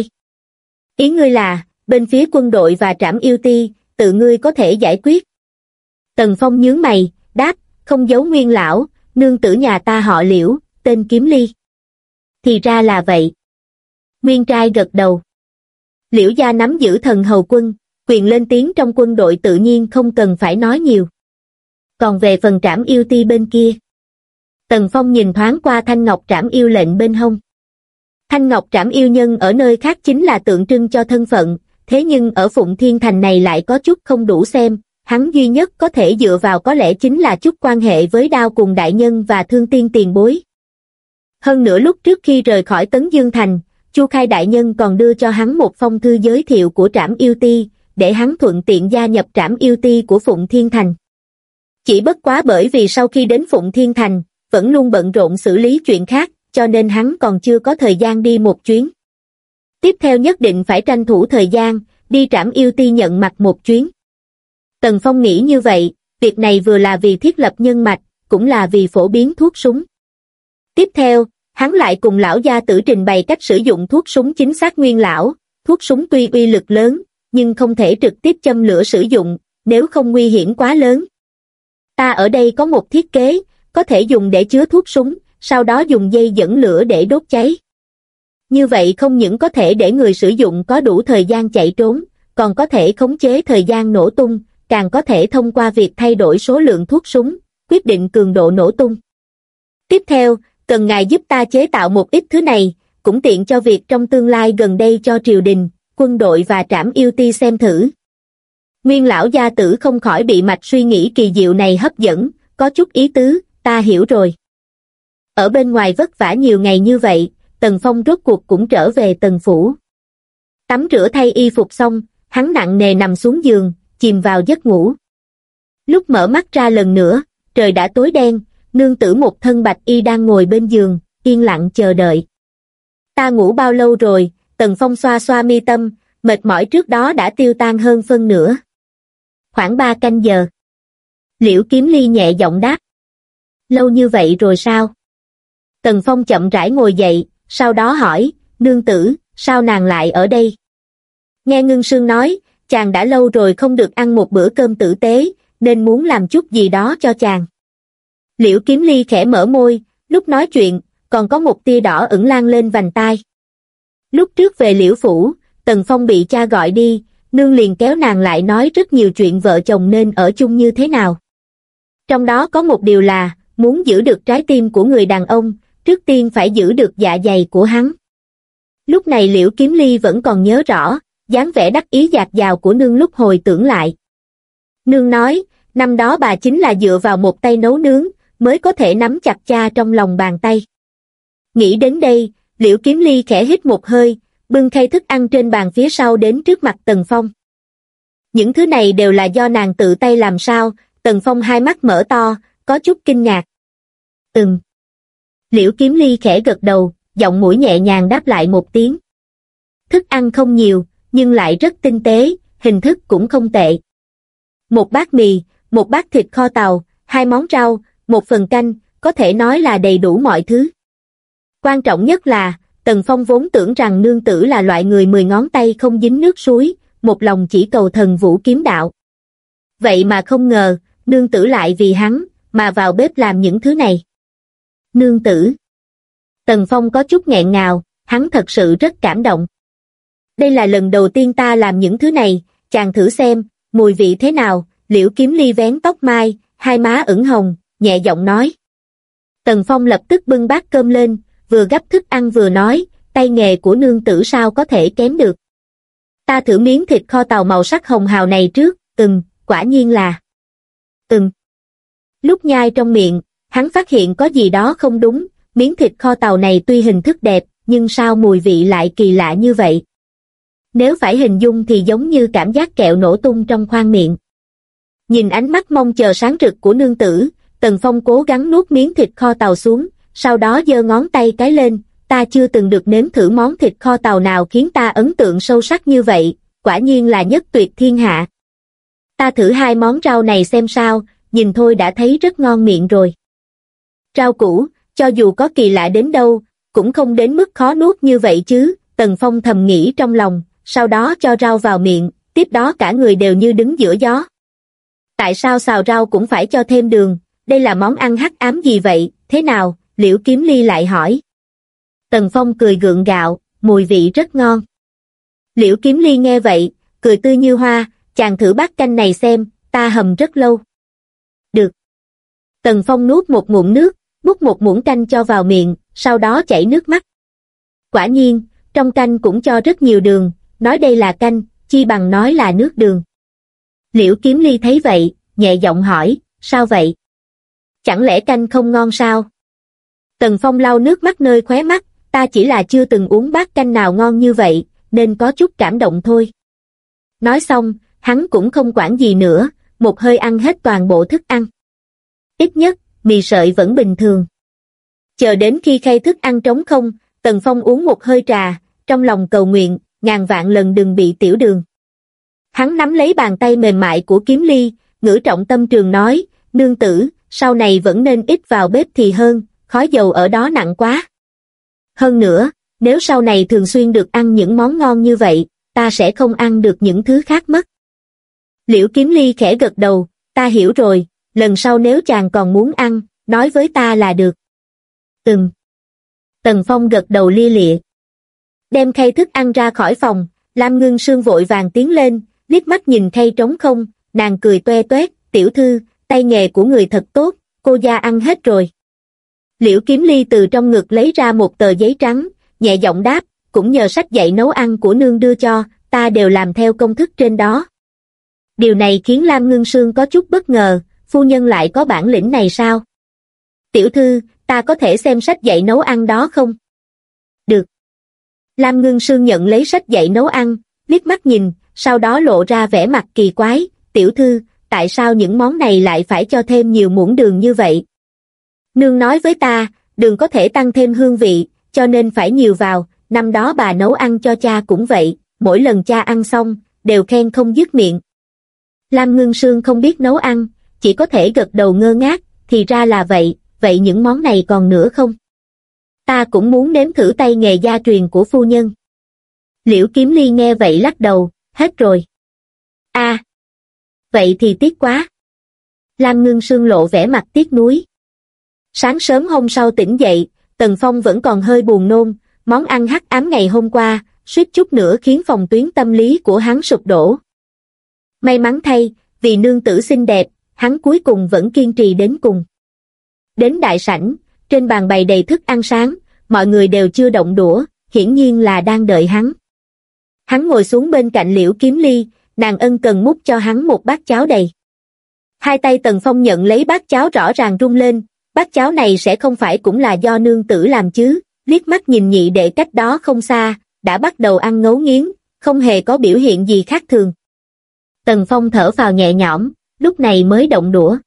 Ý ngươi là, bên phía quân đội và trảm yêu ti, tự ngươi có thể giải quyết. Tần Phong nhướng mày, đáp, không giấu Nguyên lão, nương tử nhà ta họ Liễu, tên Kiếm Ly. Thì ra là vậy. Nguyên trai gật đầu. Liễu gia nắm giữ thần hầu quân, quyền lên tiếng trong quân đội tự nhiên không cần phải nói nhiều. Còn về phần trảm yêu ti bên kia. Tần Phong nhìn thoáng qua thanh ngọc trảm yêu lệnh bên hông. Thanh ngọc trảm yêu nhân ở nơi khác chính là tượng trưng cho thân phận, thế nhưng ở Phụng Thiên Thành này lại có chút không đủ xem, hắn duy nhất có thể dựa vào có lẽ chính là chút quan hệ với Đao Cùng đại nhân và Thương Tiên tiền bối. Hơn nữa lúc trước khi rời khỏi Tấn Dương Thành, Chu Khai đại nhân còn đưa cho hắn một phong thư giới thiệu của trảm yêu ti, để hắn thuận tiện gia nhập trảm yêu ti của Phụng Thiên Thành. Chỉ bất quá bởi vì sau khi đến Phụng Thiên Thành, vẫn luôn bận rộn xử lý chuyện khác, cho nên hắn còn chưa có thời gian đi một chuyến. Tiếp theo nhất định phải tranh thủ thời gian, đi trảm yêu ti nhận mặt một chuyến. Tần Phong nghĩ như vậy, việc này vừa là vì thiết lập nhân mạch, cũng là vì phổ biến thuốc súng. Tiếp theo, hắn lại cùng lão gia tử trình bày cách sử dụng thuốc súng chính xác. Nguyên lão, thuốc súng tuy uy lực lớn, nhưng không thể trực tiếp châm lửa sử dụng, nếu không nguy hiểm quá lớn. Ta ở đây có một thiết kế, có thể dùng để chứa thuốc súng, sau đó dùng dây dẫn lửa để đốt cháy. Như vậy không những có thể để người sử dụng có đủ thời gian chạy trốn, còn có thể khống chế thời gian nổ tung, càng có thể thông qua việc thay đổi số lượng thuốc súng, quyết định cường độ nổ tung. Tiếp theo, cần ngài giúp ta chế tạo một ít thứ này, cũng tiện cho việc trong tương lai gần đây cho triều đình, quân đội và trảm yêu ti xem thử. Nguyên lão gia tử không khỏi bị mạch suy nghĩ kỳ diệu này hấp dẫn, có chút ý tứ, ta hiểu rồi. Ở bên ngoài vất vả nhiều ngày như vậy, Tần Phong rốt cuộc cũng trở về Tần phủ. Tắm rửa thay y phục xong, hắn nặng nề nằm xuống giường, chìm vào giấc ngủ. Lúc mở mắt ra lần nữa, trời đã tối đen, nương tử một thân bạch y đang ngồi bên giường, yên lặng chờ đợi. Ta ngủ bao lâu rồi? Tần Phong xoa xoa mi tâm, mệt mỏi trước đó đã tiêu tan hơn phân nửa. Khoảng 3 canh giờ. Liễu Kiếm Ly nhẹ giọng đáp. Lâu như vậy rồi sao? Tần Phong chậm rãi ngồi dậy, sau đó hỏi, nương tử, sao nàng lại ở đây? Nghe Ngưng Sương nói, chàng đã lâu rồi không được ăn một bữa cơm tử tế, nên muốn làm chút gì đó cho chàng. Liễu Kiếm Ly khẽ mở môi, lúc nói chuyện, còn có một tia đỏ ửng lan lên vành tai. Lúc trước về Liễu phủ, Tần Phong bị cha gọi đi, nương liền kéo nàng lại nói rất nhiều chuyện vợ chồng nên ở chung như thế nào. Trong đó có một điều là, muốn giữ được trái tim của người đàn ông, trước tiên phải giữ được dạ dày của hắn. Lúc này Liễu Kiếm Ly vẫn còn nhớ rõ, dáng vẻ đắc ý dạt dào của nương lúc hồi tưởng lại. Nương nói, năm đó bà chính là dựa vào một tay nấu nướng, mới có thể nắm chặt cha trong lòng bàn tay. Nghĩ đến đây, Liễu Kiếm Ly khẽ hít một hơi, bưng khay thức ăn trên bàn phía sau đến trước mặt Tần Phong. Những thứ này đều là do nàng tự tay làm sao? Tần Phong hai mắt mở to, có chút kinh ngạc. Liễu Kiếm Ly khẽ gật đầu, giọng mũi nhẹ nhàng đáp lại một tiếng. Thức ăn không nhiều, nhưng lại rất tinh tế, hình thức cũng không tệ. Một bát mì, một bát thịt kho tàu, 2 món rau, 1 phần canh, có thể nói là đầy đủ mọi thứ. Quan trọng nhất là, Tần Phong vốn tưởng rằng nương tử là loại người 10 ngón tay không dính nước suối, một lòng chỉ cầu thần vũ kiếm đạo. Vậy mà không ngờ, nương tử lại vì hắn, mà vào bếp làm những thứ này. Nương tử. Tần Phong có chút nghẹn ngào, hắn thật sự rất cảm động. Đây là lần đầu tiên ta làm những thứ này, chàng thử xem, mùi vị thế nào? Liễu Kiếm Ly vén tóc mai, hai má ửng hồng, nhẹ giọng nói. Tần Phong lập tức bưng bát cơm lên, vừa gắp thức ăn vừa nói, tay nghề của nương tử sao có thể kém được. Ta thử miếng thịt kho tàu màu sắc hồng hào này trước, quả nhiên là. Lúc nhai trong miệng, hắn phát hiện có gì đó không đúng, miếng thịt kho tàu này tuy hình thức đẹp, nhưng sao mùi vị lại kỳ lạ như vậy? Nếu phải hình dung thì giống như cảm giác kẹo nổ tung trong khoang miệng. Nhìn ánh mắt mong chờ sáng rực của nương tử, Tần Phong cố gắng nuốt miếng thịt kho tàu xuống, sau đó giơ ngón tay cái lên, ta chưa từng được nếm thử món thịt kho tàu nào khiến ta ấn tượng sâu sắc như vậy, quả nhiên là nhất tuyệt thiên hạ. Ta thử 2 món rau này xem sao, nhìn thôi đã thấy rất ngon miệng rồi. Rau củ, cho dù có kỳ lạ đến đâu, cũng không đến mức khó nuốt như vậy chứ, Tần Phong thầm nghĩ trong lòng, sau đó cho rau vào miệng, tiếp đó cả người đều như đứng giữa gió. Tại sao xào rau cũng phải cho thêm đường, đây là món ăn hắc ám gì vậy, thế nào? Liễu Kiếm Ly lại hỏi. Tần Phong cười gượng gạo, mùi vị rất ngon. Liễu Kiếm Ly nghe vậy, cười tươi như hoa, chàng thử bát canh này xem, ta hầm rất lâu. Được. Tần Phong nuốt một ngụm nước, múc một muỗng canh cho vào miệng, sau đó chảy nước mắt. Quả nhiên, trong canh cũng cho rất nhiều đường, nói đây là canh, chi bằng nói là nước đường. Liễu Kiếm Ly thấy vậy, nhẹ giọng hỏi, sao vậy? Chẳng lẽ canh không ngon sao? Tần Phong lau nước mắt nơi khóe mắt, ta chỉ là chưa từng uống bát canh nào ngon như vậy, nên có chút cảm động thôi. Nói xong, hắn cũng không quản gì nữa, một hơi ăn hết toàn bộ thức ăn. Ít nhất, mì sợi vẫn bình thường. Chờ đến khi khay thức ăn trống không, Tần Phong uống một hơi trà, trong lòng cầu nguyện, ngàn vạn lần đừng bị tiểu đường. Hắn nắm lấy bàn tay mềm mại của Kiếm Ly, ngữ trọng tâm trường nói, nương tử, sau này vẫn nên ít vào bếp thì hơn, khói dầu ở đó nặng quá. Hơn nữa, nếu sau này thường xuyên được ăn những món ngon như vậy, ta sẽ không ăn được những thứ khác mất. Liễu Kiếm Ly khẽ gật đầu, ta hiểu rồi, lần sau nếu chàng còn muốn ăn, nói với ta là được. Tần Phong gật đầu lia lịa. Đem khay thức ăn ra khỏi phòng, Lam Ngưng Sương vội vàng tiến lên, liếc mắt nhìn khay trống không, nàng cười toe toét, tiểu thư, tay nghề của người thật tốt, cô gia ăn hết rồi. Liễu Kiếm Ly từ trong ngực lấy ra một tờ giấy trắng, nhẹ giọng đáp, cũng nhờ sách dạy nấu ăn của nương đưa cho, ta đều làm theo công thức trên đó. Điều này khiến Lam Ngưng Sương có chút bất ngờ, phu nhân lại có bản lĩnh này sao? Tiểu thư, ta có thể xem sách dạy nấu ăn đó không? Được. Lam Ngưng Sương nhận lấy sách dạy nấu ăn, liếc mắt nhìn, sau đó lộ ra vẻ mặt kỳ quái, tiểu thư, tại sao những món này lại phải cho thêm nhiều muỗng đường như vậy? Nương nói với ta, đường có thể tăng thêm hương vị, cho nên phải nhiều vào, năm đó bà nấu ăn cho cha cũng vậy, mỗi lần cha ăn xong, đều khen không dứt miệng. Lam Ngưng Sương không biết nấu ăn, chỉ có thể gật đầu ngơ ngác, thì ra là vậy, vậy những món này còn nữa không? Ta cũng muốn nếm thử tay nghề gia truyền của phu nhân. Liễu Kiếm Ly nghe vậy lắc đầu, hết rồi. À, vậy thì tiếc quá. Lam Ngưng Sương lộ vẻ mặt tiếc nuối. Sáng sớm hôm sau tỉnh dậy, Tần Phong vẫn còn hơi buồn nôn, món ăn hắc ám ngày hôm qua, suýt chút nữa khiến phòng tuyến tâm lý của hắn sụp đổ. May mắn thay, vì nương tử xinh đẹp, hắn cuối cùng vẫn kiên trì đến cùng. Đến đại sảnh, trên bàn bày đầy thức ăn sáng, mọi người đều chưa động đũa, hiển nhiên là đang đợi hắn. Hắn ngồi xuống bên cạnh Liễu Kiếm Ly, nàng ân cần múc cho hắn một bát cháo đầy. Hai tay Tần Phong nhận lấy bát cháo rõ ràng rung lên, bát cháo này sẽ không phải cũng là do nương tử làm chứ, liếc mắt nhìn nhị đệ cách đó không xa, đã bắt đầu ăn ngấu nghiến, không hề có biểu hiện gì khác thường. Tần Phong thở phào nhẹ nhõm, lúc này mới động đũa.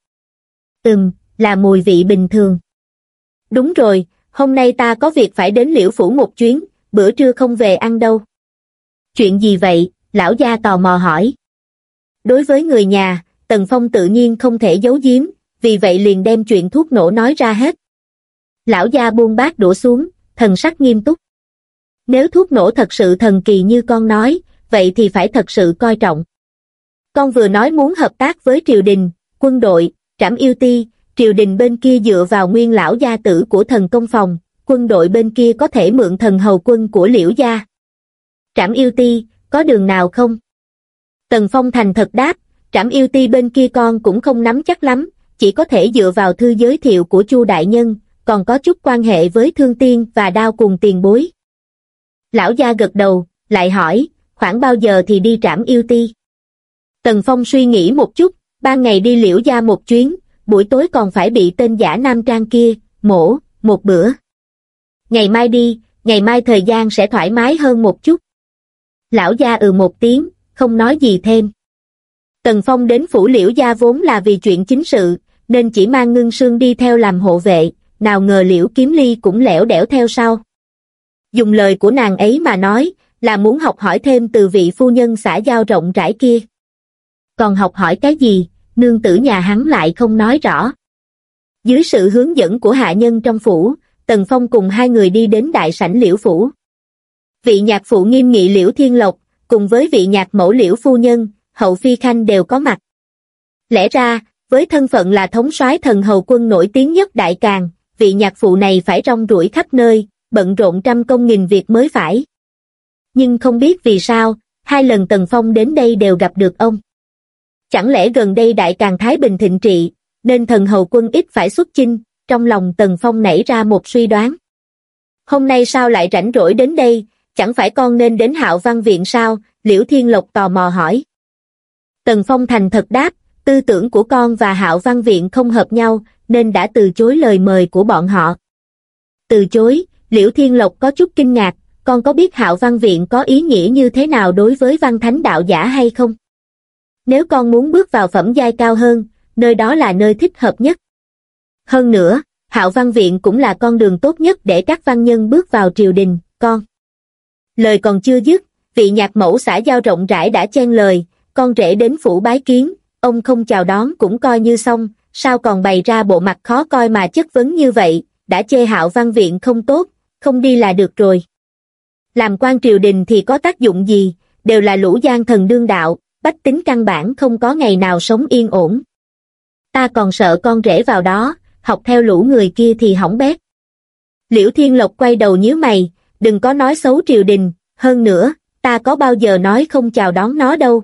Là mùi vị bình thường. Đúng rồi, hôm nay ta có việc phải đến Liễu phủ một chuyến, bữa trưa không về ăn đâu. Chuyện gì vậy? Lão gia tò mò hỏi. Đối với người nhà, Tần Phong tự nhiên không thể giấu giếm, vì vậy liền đem chuyện thuốc nổ nói ra hết. Lão gia buông bát đũa xuống, thần sắc nghiêm túc. Nếu thuốc nổ thật sự thần kỳ như con nói, vậy thì phải thật sự coi trọng. Con vừa nói muốn hợp tác với triều đình, quân đội, Trảm Yêu Ti, triều đình bên kia dựa vào Nguyên lão gia tử của Thần Công Phòng, quân đội bên kia có thể mượn thần hầu quân của Liễu gia. Trảm Yêu Ti, có đường nào không? Tần Phong thành thật đáp, Trảm Yêu Ti bên kia con cũng không nắm chắc lắm, chỉ có thể dựa vào thư giới thiệu của Chu đại nhân, còn có chút quan hệ với Thương Tiên và Đao cùng tiền bối. Lão gia gật đầu, lại hỏi, khoảng bao giờ thì đi Trảm Yêu Ti? Tần Phong suy nghĩ một chút, ban ngày đi Liễu gia một chuyến, buổi tối còn phải bị tên giả nam trang kia mổ một bữa. Ngày mai đi, ngày mai thời gian sẽ thoải mái hơn một chút. Lão gia một tiếng, không nói gì thêm. Tần Phong đến phủ Liễu gia vốn là vì chuyện chính sự, nên chỉ mang Ngưng Sương đi theo làm hộ vệ, nào ngờ Liễu Kiếm Ly cũng lẻo đẻo theo sau. Dùng lời của nàng ấy mà nói, là muốn học hỏi thêm từ vị phu nhân xã giao rộng rãi kia. Còn học hỏi cái gì, nương tử nhà hắn lại không nói rõ. Dưới sự hướng dẫn của hạ nhân trong phủ, Tần Phong cùng hai người đi đến đại sảnh Liễu phủ. Vị nhạc phụ nghiêm nghị Liễu Thiên Lộc, cùng với vị nhạc mẫu Liễu phu nhân, hậu phi khanh đều có mặt. Lẽ ra, với thân phận là thống soái thần hầu quân nổi tiếng nhất Đại Càn, vị nhạc phụ này phải rong ruổi khắp nơi, bận rộn trăm công nghìn việc mới phải. Nhưng không biết vì sao, hai lần Tần Phong đến đây đều gặp được ông. Chẳng lẽ gần đây Đại Càn thái bình thịnh trị, nên thần hầu quân ít phải xuất chinh, trong lòng Tần Phong nảy ra một suy đoán. Hôm nay sao lại rảnh rỗi đến đây, chẳng phải con nên đến Hạo Văn viện sao? Liễu Thiên Lộc tò mò hỏi. Tần Phong thành thật đáp, tư tưởng của con và Hạo Văn viện không hợp nhau, nên đã từ chối lời mời của bọn họ. Từ chối? Liễu Thiên Lộc có chút kinh ngạc, con có biết Hạo Văn viện có ý nghĩa như thế nào đối với văn thánh đạo giả hay không? Nếu con muốn bước vào phẩm giai cao hơn, nơi đó là nơi thích hợp nhất. Hơn nữa, Hạo Văn viện cũng là con đường tốt nhất để các văn nhân bước vào triều đình, con. Lời còn chưa dứt, vị nhạc mẫu xã giao rộng rãi đã chen lời, con rể đến phủ bái kiến, ông không chào đón cũng coi như xong, sao còn bày ra bộ mặt khó coi mà chất vấn như vậy, đã chê Hạo Văn viện không tốt, không đi là được rồi. Làm quan triều đình thì có tác dụng gì, đều là lũ gian thần đương đạo, bách tính căn bản không có ngày nào sống yên ổn. Ta còn sợ con rể vào đó, học theo lũ người kia thì hỏng bét. Liễu Thiên Lộc quay đầu nhíu mày, đừng có nói xấu triều đình, hơn nữa, ta có bao giờ nói không chào đón nó đâu.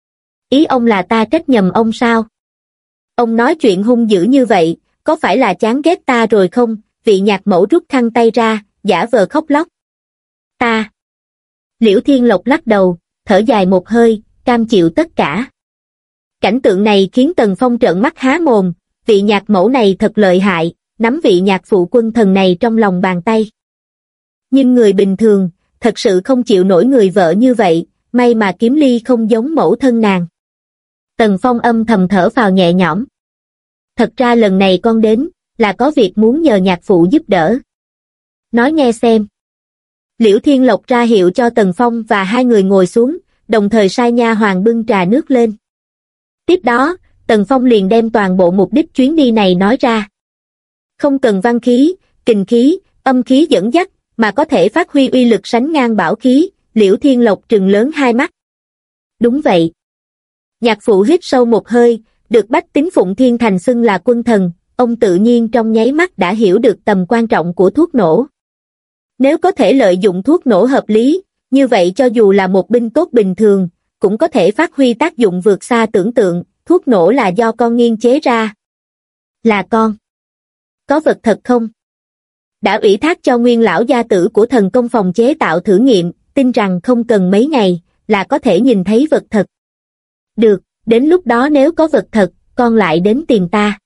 Ý ông là ta trách nhầm ông sao? Ông nói chuyện hung dữ như vậy, có phải là chán ghét ta rồi không? Vị nhạc mẫu rút khăn tay ra, giả vờ khóc lóc. Ta. Liễu Thiên Lộc lắc đầu, thở dài một hơi, cam chịu tất cả. Cảnh tượng này khiến Tần Phong trợn mắt há mồm, vị nhạc mẫu này thật lợi hại, nắm vị nhạc phụ quân thần này trong lòng bàn tay. Nhưng người bình thường, thật sự không chịu nổi người vợ như vậy, may mà Kiếm Ly không giống mẫu thân nàng. Tần Phong âm thầm thở phào nhẹ nhõm. Thật ra lần này con đến, là có việc muốn nhờ nhạc phụ giúp đỡ. Nói nghe xem. Liễu Thiên Lộc ra hiệu cho Tần Phong và hai người ngồi xuống, đồng thời sai nha hoàn bưng trà nước lên. Tiếp đó, Tần Phong liền đem toàn bộ mục đích chuyến đi này nói ra. Không cần văn khí, kình khí, âm khí dẫn dắt, mà có thể phát huy uy lực sánh ngang bảo khí, Liễu Thiên Lộc trừng lớn hai mắt. Đúng vậy. Nhạc phụ hít sâu một hơi, được bách tính Phụng Thiên Thành xưng là quân thần, ông tự nhiên trong nháy mắt đã hiểu được tầm quan trọng của thuốc nổ. Nếu có thể lợi dụng thuốc nổ hợp lý, như vậy cho dù là một binh tốt bình thường, cũng có thể phát huy tác dụng vượt xa tưởng tượng, thuốc nổ là do con nghiên chế ra. Là con. Có vật thật không? Đã ủy thác cho Nguyên lão gia tử của Thần Công Phòng chế tạo thử nghiệm, tin rằng không cần mấy ngày, là có thể nhìn thấy vật thật. Được, đến lúc đó nếu có vật thật, con lại đến tìm ta.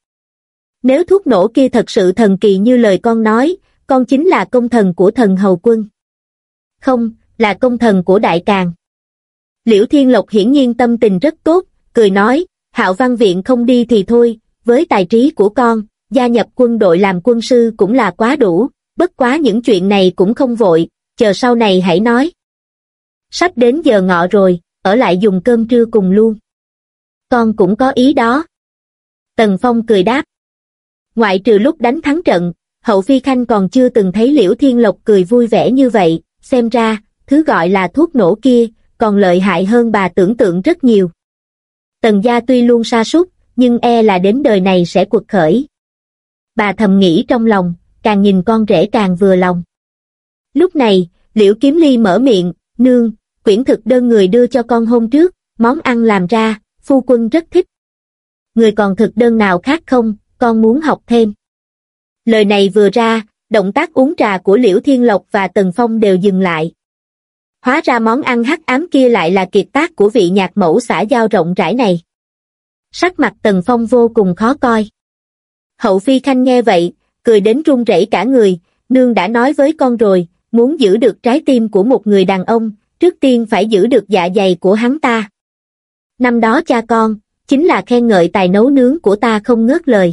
Nếu thuốc nổ kia thật sự thần kỳ như lời con nói, con chính là công thần của thần hầu quân. Không, là công thần của Đại Càn. Liễu Thiên Lộc hiển nhiên tâm tình rất tốt, cười nói, Hạo Văn Viện không đi thì thôi, với tài trí của con, gia nhập quân đội làm quân sư cũng là quá đủ, bất quá những chuyện này cũng không vội, chờ sau này hãy nói. Sắp đến giờ ngọ rồi, ở lại dùng cơm trưa cùng luôn. Con cũng có ý đó. Tần Phong cười đáp. Ngoại trừ lúc đánh thắng trận, Hậu Phi Khanh còn chưa từng thấy Liễu Thiên Lộc cười vui vẻ như vậy, xem ra, thứ gọi là thuốc nổ kia, còn lợi hại hơn bà tưởng tượng rất nhiều. Tần gia tuy luôn sa sút, nhưng e là đến đời này sẽ quật khởi. Bà thầm nghĩ trong lòng, càng nhìn con rể càng vừa lòng. Lúc này, Liễu Kiếm Ly mở miệng, nương, quyển thực đơn người đưa cho con hôm trước, món ăn làm ra, phu quân rất thích. Người còn thực đơn nào khác không, con muốn học thêm. Lời này vừa ra, động tác uống trà của Liễu Thiên Lộc và Tần Phong đều dừng lại. Hóa ra món ăn hắc ám kia lại là kiệt tác của vị nhạc mẫu xã giao rộng rãi này. Sắc mặt Tần Phong vô cùng khó coi. Hậu Phi Khanh nghe vậy, cười đến run rẩy cả người, nương đã nói với con rồi, muốn giữ được trái tim của một người đàn ông, trước tiên phải giữ được dạ dày của hắn ta. Năm đó cha con, chính là khen ngợi tài nấu nướng của ta không ngớt lời.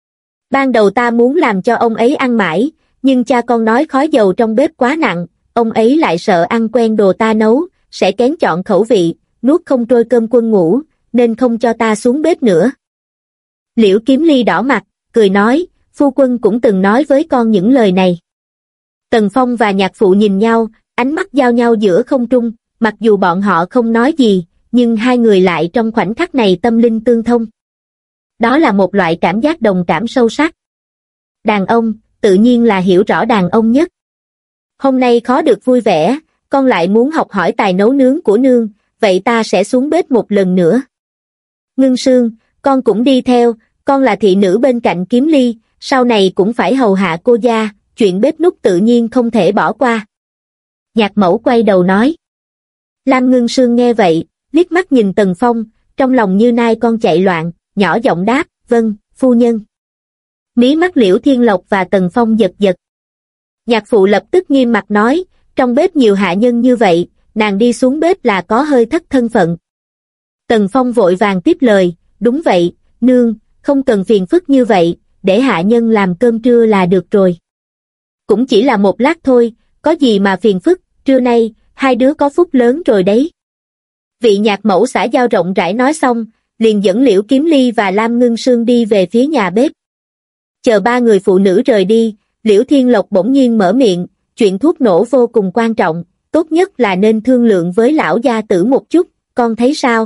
Ban đầu ta muốn làm cho ông ấy ăn mãi, nhưng cha con nói khói dầu trong bếp quá nặng, ông ấy lại sợ ăn quen đồ ta nấu, sẽ kén chọn khẩu vị, nuốt không trôi cơm quân ngủ, nên không cho ta xuống bếp nữa. Liễu Kiếm Ly đỏ mặt, cười nói, phu quân cũng từng nói với con những lời này. Tần Phong và nhạc phụ nhìn nhau, ánh mắt giao nhau giữa không trung, mặc dù bọn họ không nói gì, nhưng hai người lại trong khoảnh khắc này tâm linh tương thông. Đó là một loại cảm giác đồng cảm sâu sắc. Đàn ông, tự nhiên là hiểu rõ đàn ông nhất. Hôm nay khó được vui vẻ, con lại muốn học hỏi tài nấu nướng của nương, vậy ta sẽ xuống bếp một lần nữa. Ngưng Sương, con cũng đi theo, con là thị nữ bên cạnh Kiếm Ly, sau này cũng phải hầu hạ cô gia, chuyện bếp núc tự nhiên không thể bỏ qua. Nhạc mẫu quay đầu nói. Lam Ngưng Sương nghe vậy, liếc mắt nhìn Tần Phong, trong lòng như nai con chạy loạn, nhỏ giọng đáp, vâng, phu nhân. Mí mắt Liễu Thiên Lộc và Tần Phong giật giật. Nhạc phụ lập tức nghiêm mặt nói, trong bếp nhiều hạ nhân như vậy, nàng đi xuống bếp là có hơi thất thân phận. Tần Phong vội vàng tiếp lời, đúng vậy, nương, không cần phiền phức như vậy, để hạ nhân làm cơm trưa là được rồi. Cũng chỉ là một lát thôi, có gì mà phiền phức, trưa nay, hai đứa có phúc lớn rồi đấy. Vị nhạc mẫu xã giao rộng rãi nói xong, liền dẫn Liễu Kiếm Ly và Lam Ngưng Sương đi về phía nhà bếp. Chờ ba người phụ nữ rời đi, Liễu Thiên Lộc bỗng nhiên mở miệng, chuyện thuốc nổ vô cùng quan trọng, tốt nhất là nên thương lượng với lão gia tử một chút, con thấy sao?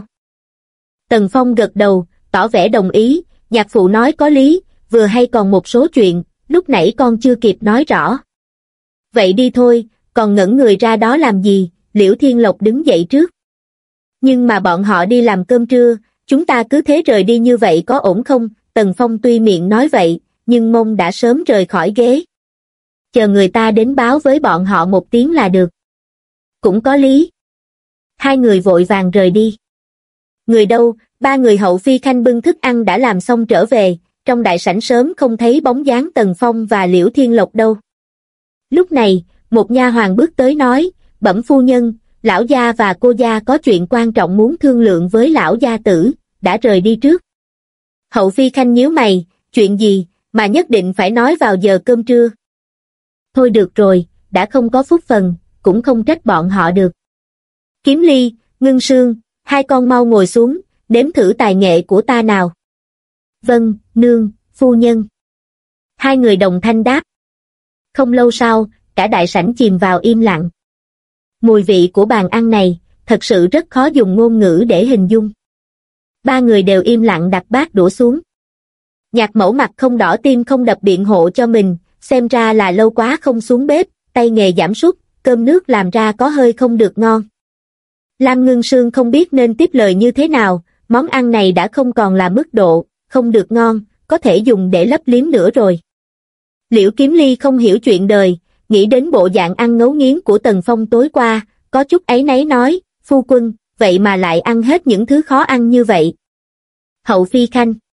Tần Phong gật đầu, tỏ vẻ đồng ý, nhạc phụ nói có lý, vừa hay còn một số chuyện, lúc nãy con chưa kịp nói rõ. Vậy đi thôi, còn ngẩn người ra đó làm gì, Liễu Thiên Lộc đứng dậy trước. Nhưng mà bọn họ đi làm cơm trưa, chúng ta cứ thế rời đi như vậy có ổn không? Tần Phong tuy miệng nói vậy, nhưng mông đã sớm rời khỏi ghế. Chờ người ta đến báo với bọn họ một tiếng là được. Cũng có lý. Hai người vội vàng rời đi. Người đâu, ba người Hậu Phi Khanh bưng thức ăn đã làm xong trở về, trong đại sảnh sớm không thấy bóng dáng Tần Phong và Liễu Thiên Lộc đâu. Lúc này, một nha hoàn bước tới nói, bẩm phu nhân, lão gia và cô gia có chuyện quan trọng muốn thương lượng với lão gia tử, đã rời đi trước. Hậu Phi Khanh nhíu mày, chuyện gì, mà nhất định phải nói vào giờ cơm trưa. Thôi được rồi, đã không có phúc phần, cũng không trách bọn họ được. Kiếm Ly, Ngưng Sương, hai con mau ngồi xuống, nếm thử tài nghệ của ta nào. Vâng, nương, phu nhân. Hai người đồng thanh đáp. Không lâu sau, cả đại sảnh chìm vào im lặng. Mùi vị của bàn ăn này, thật sự rất khó dùng ngôn ngữ để hình dung. Ba người đều im lặng đặt bát đũa xuống. Nhạc mẫu mặt không đỏ tim không đập biện hộ cho mình, xem ra là lâu quá không xuống bếp, tay nghề giảm sút, cơm nước làm ra có hơi không được ngon. Lam Ngưng Sương không biết nên tiếp lời như thế nào, món ăn này đã không còn là mức độ, không được ngon, có thể dùng để lấp liếm nữa rồi. Liễu Kiếm Ly không hiểu chuyện đời, nghĩ đến bộ dạng ăn ngấu nghiến của Tần Phong tối qua, có chút áy náy nói, Phu quân, vậy mà lại ăn hết những thứ khó ăn như vậy. Hậu Phi Khanh.